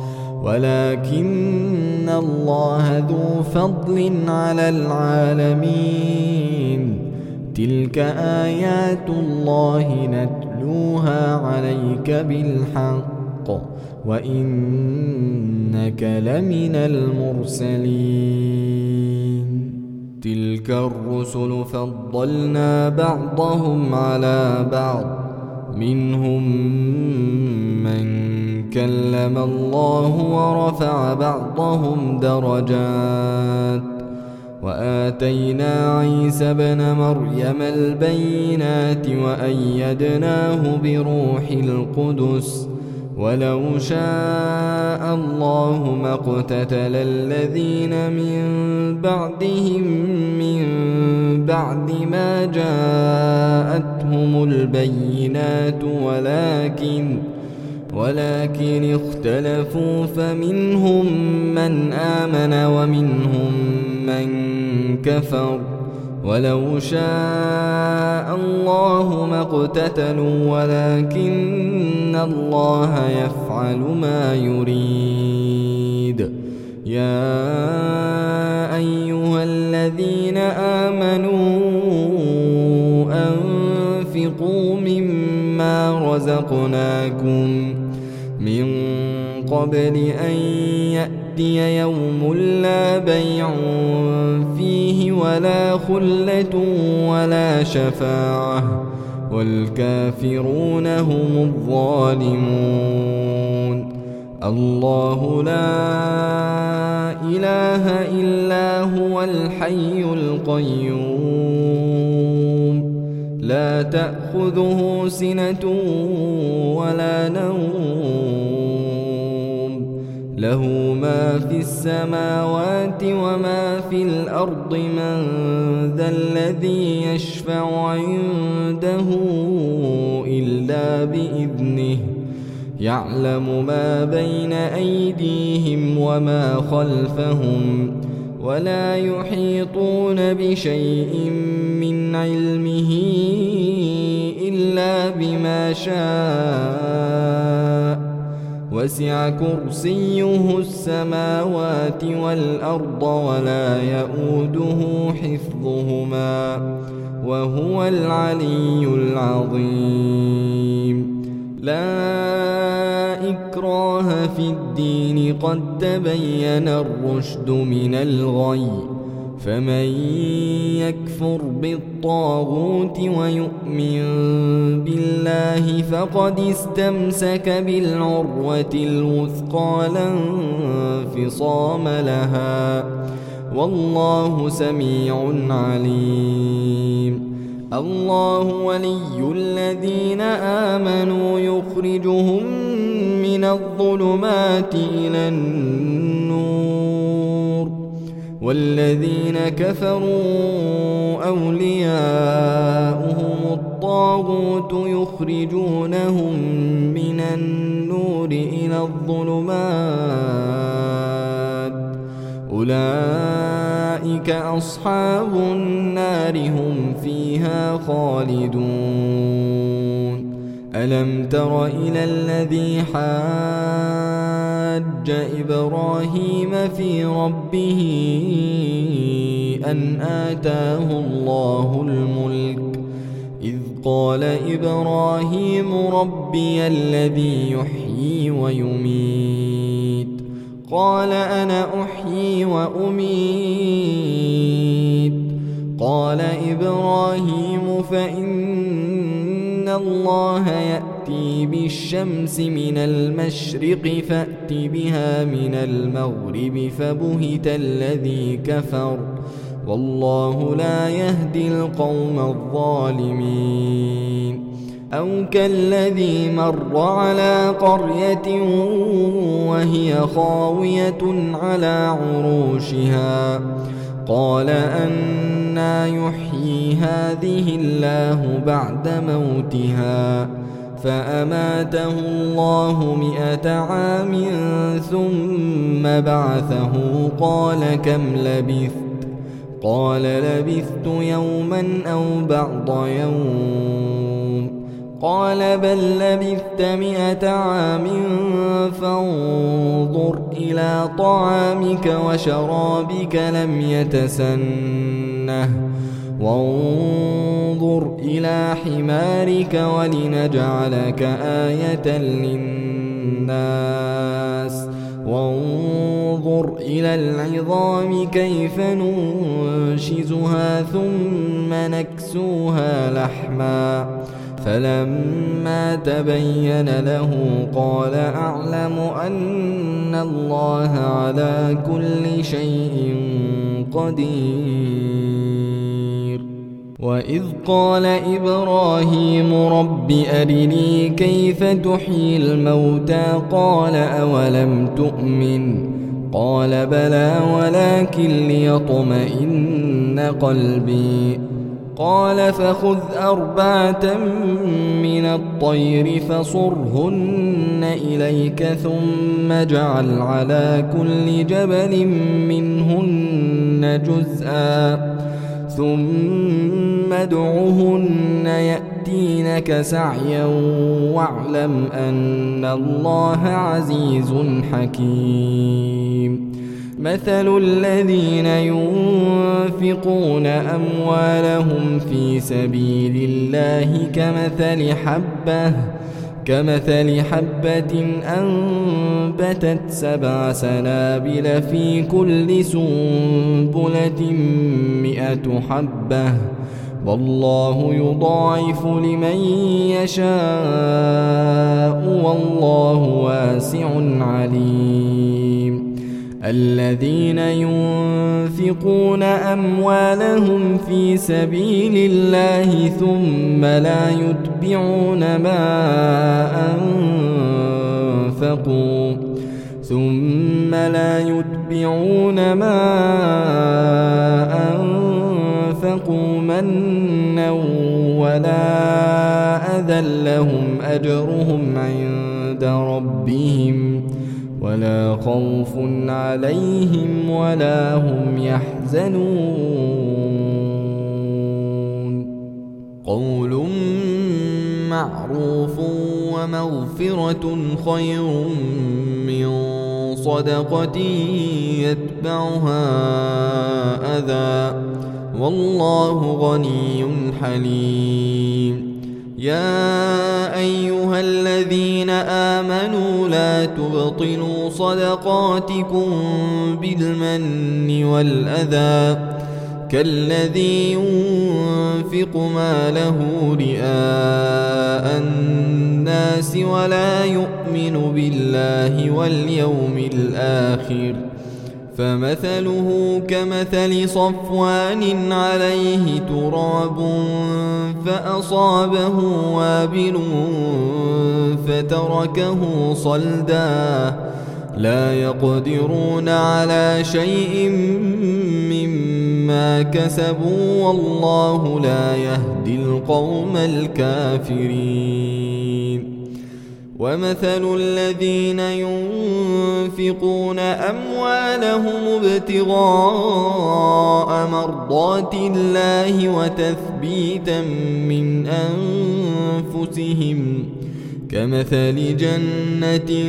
ولكن الله ذو فضل على العالمين. تلك آيات الله نتلوها عليك بالحق وإنك لمن المرسلين. تلك الرسل فضلنا بعضهم على بعض منهم من كلم الله ورفع بعضهم درجات وآتينا عيسى ابن مريم البينات وأيدناه بروح القدس ولو شاء الله ما اقتتل الذين من بعدهم من بعد ما جاءتهم البينات ولكن ولكن اختلفوا فمنهم من آمن ومنهم من كفر ولو شاء الله ما اقتتلوا ولكن الله يفعل ما يريد. يا أيها الذين آمنوا أنفقوا مما رزقناكم من قبل أن يأتي يوم لا بيع فيه ولا خلة ولا شفاعة والكافرون هم الظالمون. الله لا إله إلا هو الحي القيوم لا تأخذه سنة ولا نوم له ما في السماوات وما في الأرض من ذا الذي يشفع عنده إلا بإذنه يعلم ما بين أيديهم وما خلفهم ولا يحيطون بشيء من علمه إلا بما شاء وسع كرسيه السماوات والأرض ولا يؤوده حفظهما وهو العلي العظيم. لا إكراه في الدين قد تبين الرشد من الغي فمن يكفر بالطاغوت ويؤمن بالله فقد استمسك بالعروة الوثقى لا انفصام لها والله سميع عليم. الله ولي الذين آمنوا يخرجهم من الظلمات إلى النور والذين كفروا أولياؤهم الطاغوت يخرجونهم من النور إلى الظلمات أولئك أصحاب النار هم فيها خالدون. ألم تر إلى الذي حاج إبراهيم في ربه أن آتاه الله الملك إذ قال إبراهيم ربي الذي يحيي ويميت قال أنا أحيي وأميت قال إبراهيم فإن الله يأتي بالشمس من المشرق فأت بها من المغرب فبهت الذي كفر والله لا يهدي القوم الظالمين. أو كالذي مر على قرية وهي خاوية على عروشها قال أنى يحيي هذه الله بعد موتها فأماته الله مئة عام ثم بعثه قال كم لبثت قال لبثت يوما أو بعض يوم قال بل لبثت مئة عام فانظر إلى طعامك وشرابك لم يتسنه وانظر إلى حمارك ولنجعلك آية للناس وانظر إلى العظام كيف ننشزها ثم نكسوها لحما فلما تبين له قال أعلم أن الله على كل شيء قدير. وإذ قال إبراهيم رب أرني كيف تحيي الموتى قال أولم تؤمن قال بلى ولكن ليطمئن قلبي قال فخذ أربعة من الطير فصرهن إليك ثم اجعل على كل جبل منهن جزءا ثم ادعهن يأتينك سعيا واعلم أن الله عزيز حكيم. مثل الذين ينفقون أموالهم في سبيل الله كمثل حبة كمثل حبة أنبتت سبع سنابل في كل سنبلة مئة حبة والله يضاعف لمن يشاء والله واسع عليم. الذين ينفقون أموالهم في سبيل الله ثم لا يتبعون ما أنفقوا ثم لا يتبعون ما أنفقوا منا ولا أذى لهم أجرهم عند ربهم ولا خوف عليهم ولا هم يحزنون. قول معروف ومغفرة خير من صدقة يتبعها أذى والله غني حليم. يا أيها الذين آمنوا لا تبطلوا صدقاتكم بالمن والأذى كالذي ينفق ماله رئاء الناس ولا يؤمن بالله واليوم الآخر فمثله كمثل صفوان عليه تراب فأصابه وابل فتركه صلدا لا يقدرون على شيء مما كسبوا والله لا يهدي القوم الكافرين. ومثل الذين ينفقون أموالهم ابتغاء مرضات الله وتثبيتا من أنفسهم كمثل جنة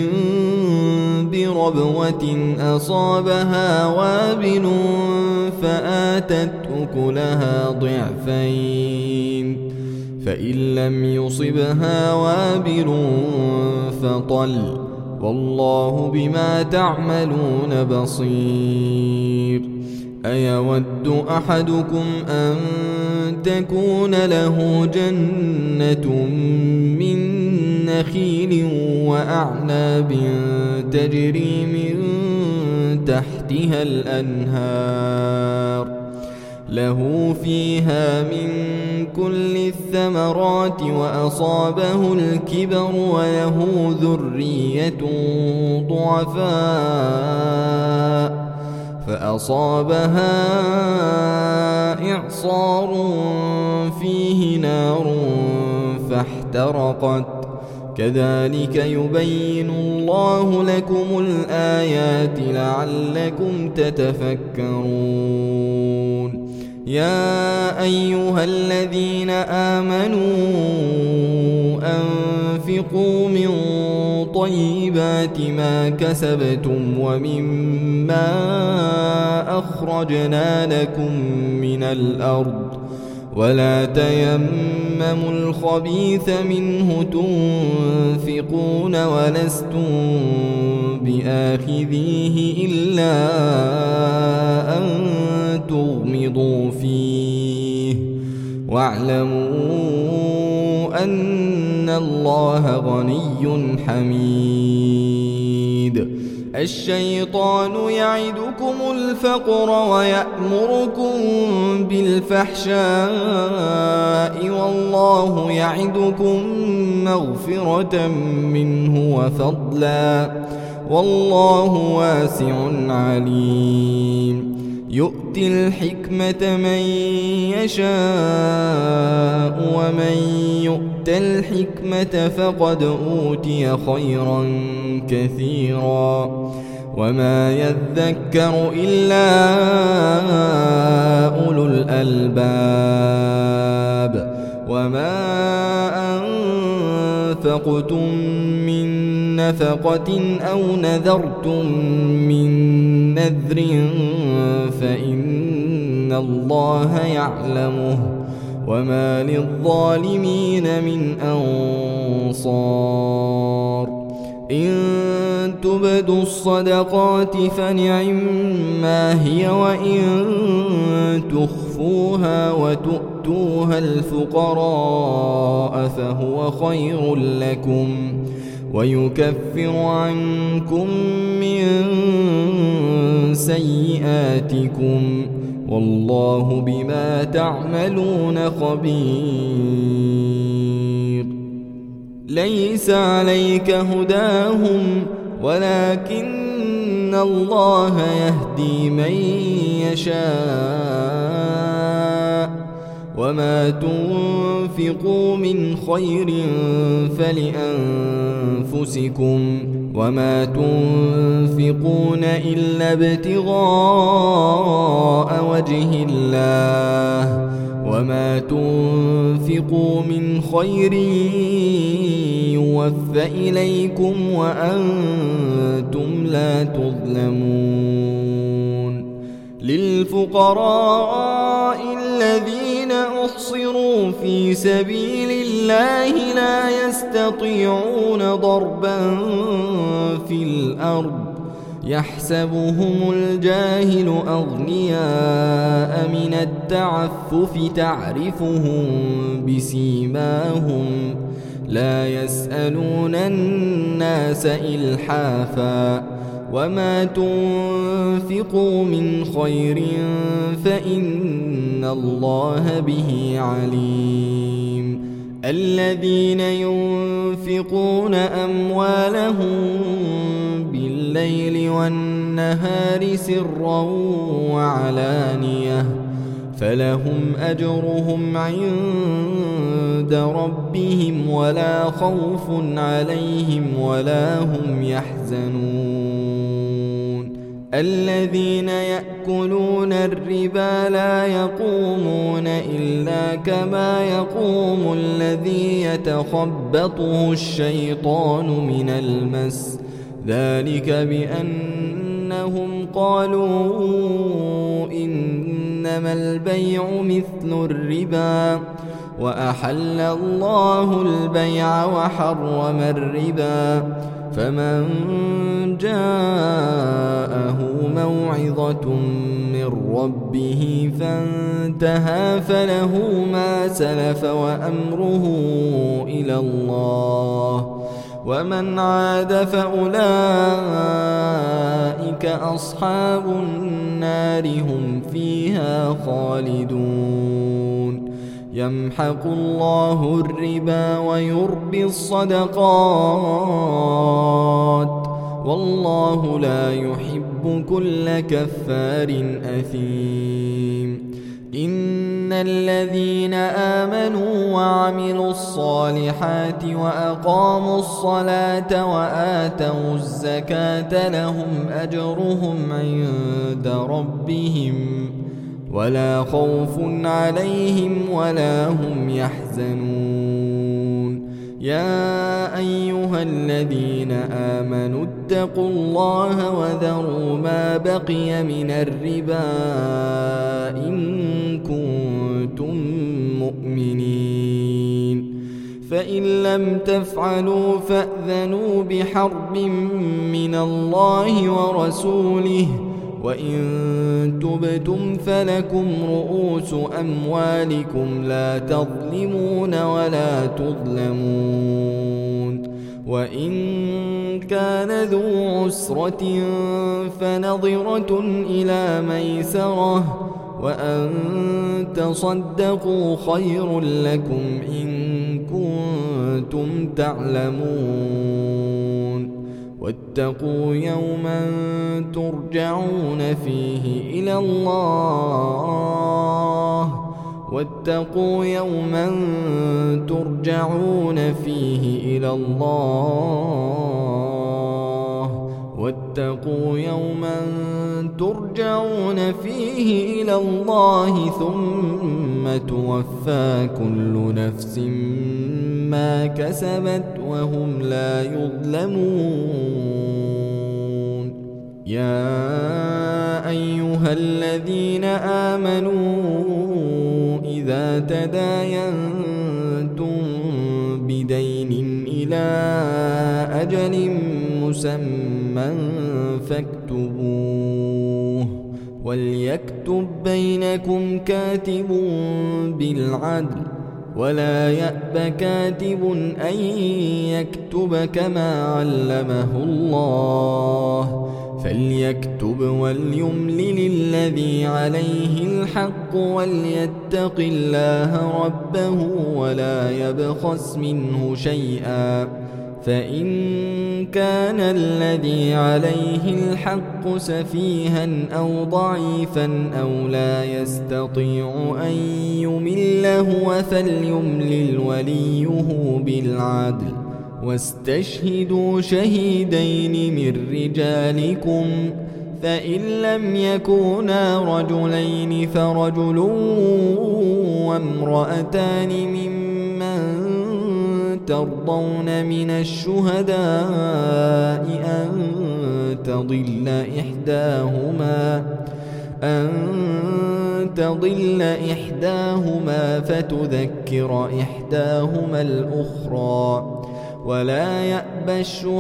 بربوة أصابها وابل فآتت أكلها ضعفين فإن لم يصبها وابل فطل والله بما تعملون بصير. أيود أحدكم أن تكون له جنة من نخيل وأعناب تجري من تحتها الأنهار له فيها من كل الثمرات وأصابه الكبر وله ذرية ضعفاء فأصابها إعصار فيه نار فاحترقت كذلك يبين الله لكم الآيات لعلكم تتفكرون. يا أيها الذين آمنوا أنفقوا من طيبات ما كسبتم ومما أخرجنا لكم من الأرض ولا تيمموا الخبيث منه تنفقون ولستم بآخذيه إلا أن تغمضوا فيه واعلموا أن الله غني حميد. الشيطان يعدكم الفقر ويأمركم بالفحشاء والله يعدكم مغفرة منه وفضلا والله واسع عليم. يؤتي الحكمة من يشاء ومن يؤت الحكمة فقد أوتي خيرا كثيرا وما يذكر إلا أولو الألباب. وما أنفقتم من نفقة أو نذرتم من نذر فإن الله يعلمه وما للظالمين من أنصار. إن تبدوا الصدقات فنعما هي وإن تخفوها وتؤتوها الفقراء فهو خير لكم ويكفر عنكم من سيئاتكم والله بما تعملون خبير. ليس عليك هداهم ولكن الله يهدي من يشاء وما تنفقوا من خير فلأنفسكم وما تنفقون إلا ابتغاء وجه الله وما تنفقوا من خير يوفى إليكم وأنتم لا تظلمون. للفقراء الذين أحصروا في سبيل الله لا يستطيعون ضربا في الأرض يحسبهم الجاهل أغنياء من التعفف تعرفهم بسيماهم لا يسألون الناس إلحافا وما تنفقوا من خير فإن الله به عليم. الذين ينفقون أموالهم بالليل والنهار سرا وعلانية فلهم أجرهم عند ربهم ولا خوف عليهم ولا هم يحزنون. الذين يأكلون الربا لا يقومون إلا كما يقوم الذي يتخبطه الشيطان من المس، ذلك بأنهم قالوا إنما البيع مثل الربا وأحل الله البيع وحرم الربا، فمن جاءه موعظة من ربه فانتهى فله ما سلف وأمره إلى الله، ومن عاد فأولئك أصحاب النار هم فيها خالدون. يمحق الله الربا ويربي الصدقات والله لا يحب كل كفار أثيم. إن الذين آمنوا وعملوا الصالحات وأقاموا الصلاة وآتوا الزكاة لهم أجرهم عند ربهم ولا خوف عليهم ولا هم يحزنون. يا أيها الذين آمنوا اتقوا الله وذروا ما بقي من الربا إن كنتم مؤمنين، فإن لم تفعلوا فأذنوا بحرب من الله ورسوله، وإن تبتم فلكم رؤوس أموالكم لا تظلمون ولا تظلمون. وإن كان ذو عسرة فنظرة إلى ميسرة وأن تصدقوا خير لكم إن كنتم تعلمون. واتقوا يوما ترجعون فيه إلى الله واتقوا يوما ترجعون فيه إلى الله واتقوا يوما ترجعون فيه إلى الله ثم توفى كل نفس ما كسبت وهم لا يظلمون. يا أيها الذين آمنوا إذا تداينتم بدين إلى أجل مسمى فاكتبوه، وليكتب بينكم كاتب بالعدل ولا يأب كاتب أن يكتب كما علمه الله، فليكتب وليملل الذي عليه الحق وليتق الله ربه ولا يبخس منه شيئا، فإن كان الذي عليه الحق سفيها أو ضعيفا أو لا يستطيع أن يمل هو فليملل وليه بالعدل، واستشهدوا شهيدين من رجالكم، فإن لم يكونا رجلين فرجل وامرأتان ممن ترضون من الشهداء أن تضل إحداهما أن تضل إحداهما فتذكر إحداهما الأخرى، ولا يأبى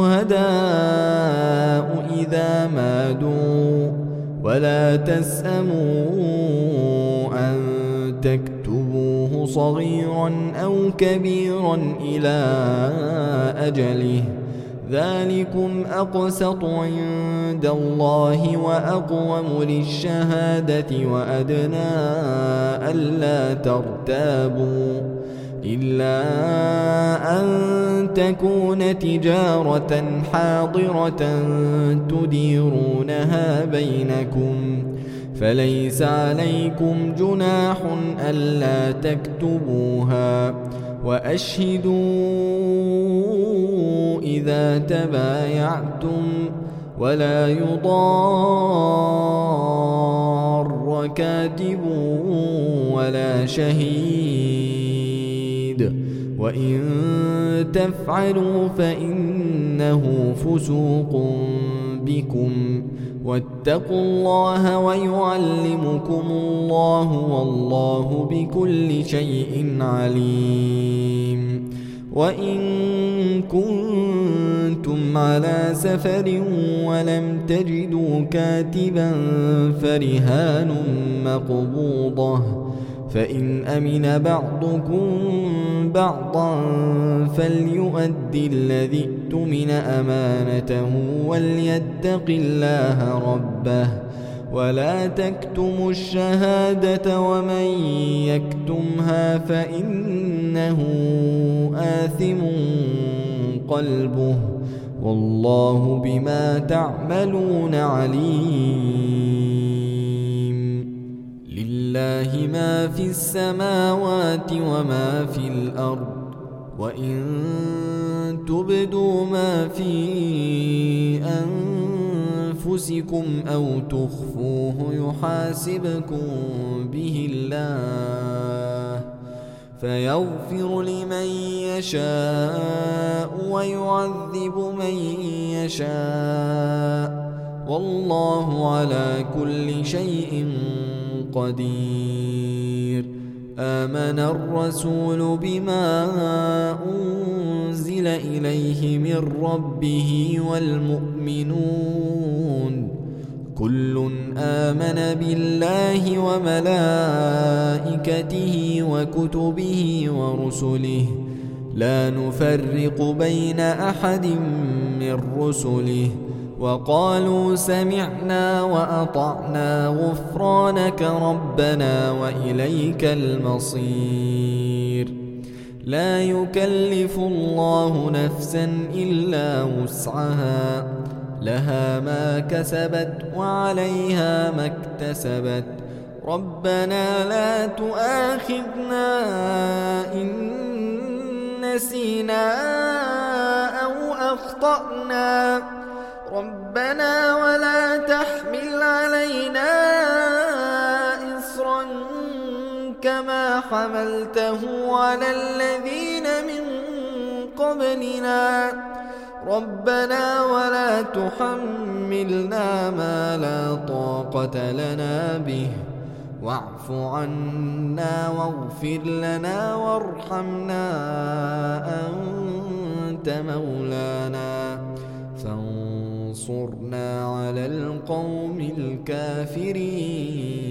الشهداء إذا ما دعوا، ولا تسأموا أن تكتبوه صغيرا أو كبيرا إلى أجله، ذلكم أقسط عند الله وأقوم للشهادة وأدنى ألا ترتابوا، إلا أن تكون تجارة حاضرة تديرونها بينكم، فليس عليكم جناح ألا تكتبوها، وأشهدوا إذا تبايعتم، ولا يضار كاتب ولا شهيد، وإن تفعلوا فإنه فسوق بكم، واتقوا الله ويعلمكم الله، والله بكل شيء عليم. وإن كنتم على سفر ولم تجدوا كاتبا فرهان مقبوضة، فإن أمن بعضكم بعضا فليؤد الذي ائتمن أمانته وليتق الله ربه، ولا تكتموا الشهادة ومن يكتمها فإنه آثم قلبه، والله بما تعملون عليم. لله ما في السماوات وما في الأرض، وإن تبدوا ما في أنفسكم أو تخفوه يحاسبكم به الله، فيغفر لمن يشاء ويعذب من يشاء، والله على كل شيء قدير. آمن الرسول بما أنزل إليه من ربه والمؤمنون كل آمن بالله وملائكته وكتبه ورسله، لا نفرق بين أحد من رسله، وقالوا سمعنا وأطعنا غفرانك ربنا وإليك المصير. لا يكلف الله نفسا إلا وسعها، لها ما كسبت وعليها ما اكتسبت، ربنا لا تؤاخذنا إن نسينا أو أخطأنا، ربنا ولا تحمل علينا إصرا كما حملته على الذين من قبلنا، ربنا ولا تحملنا ما لا طاقة لنا به، واعف عنا واغفر لنا وارحمنا أنت مولانا فانصرنا على القوم الكافرين.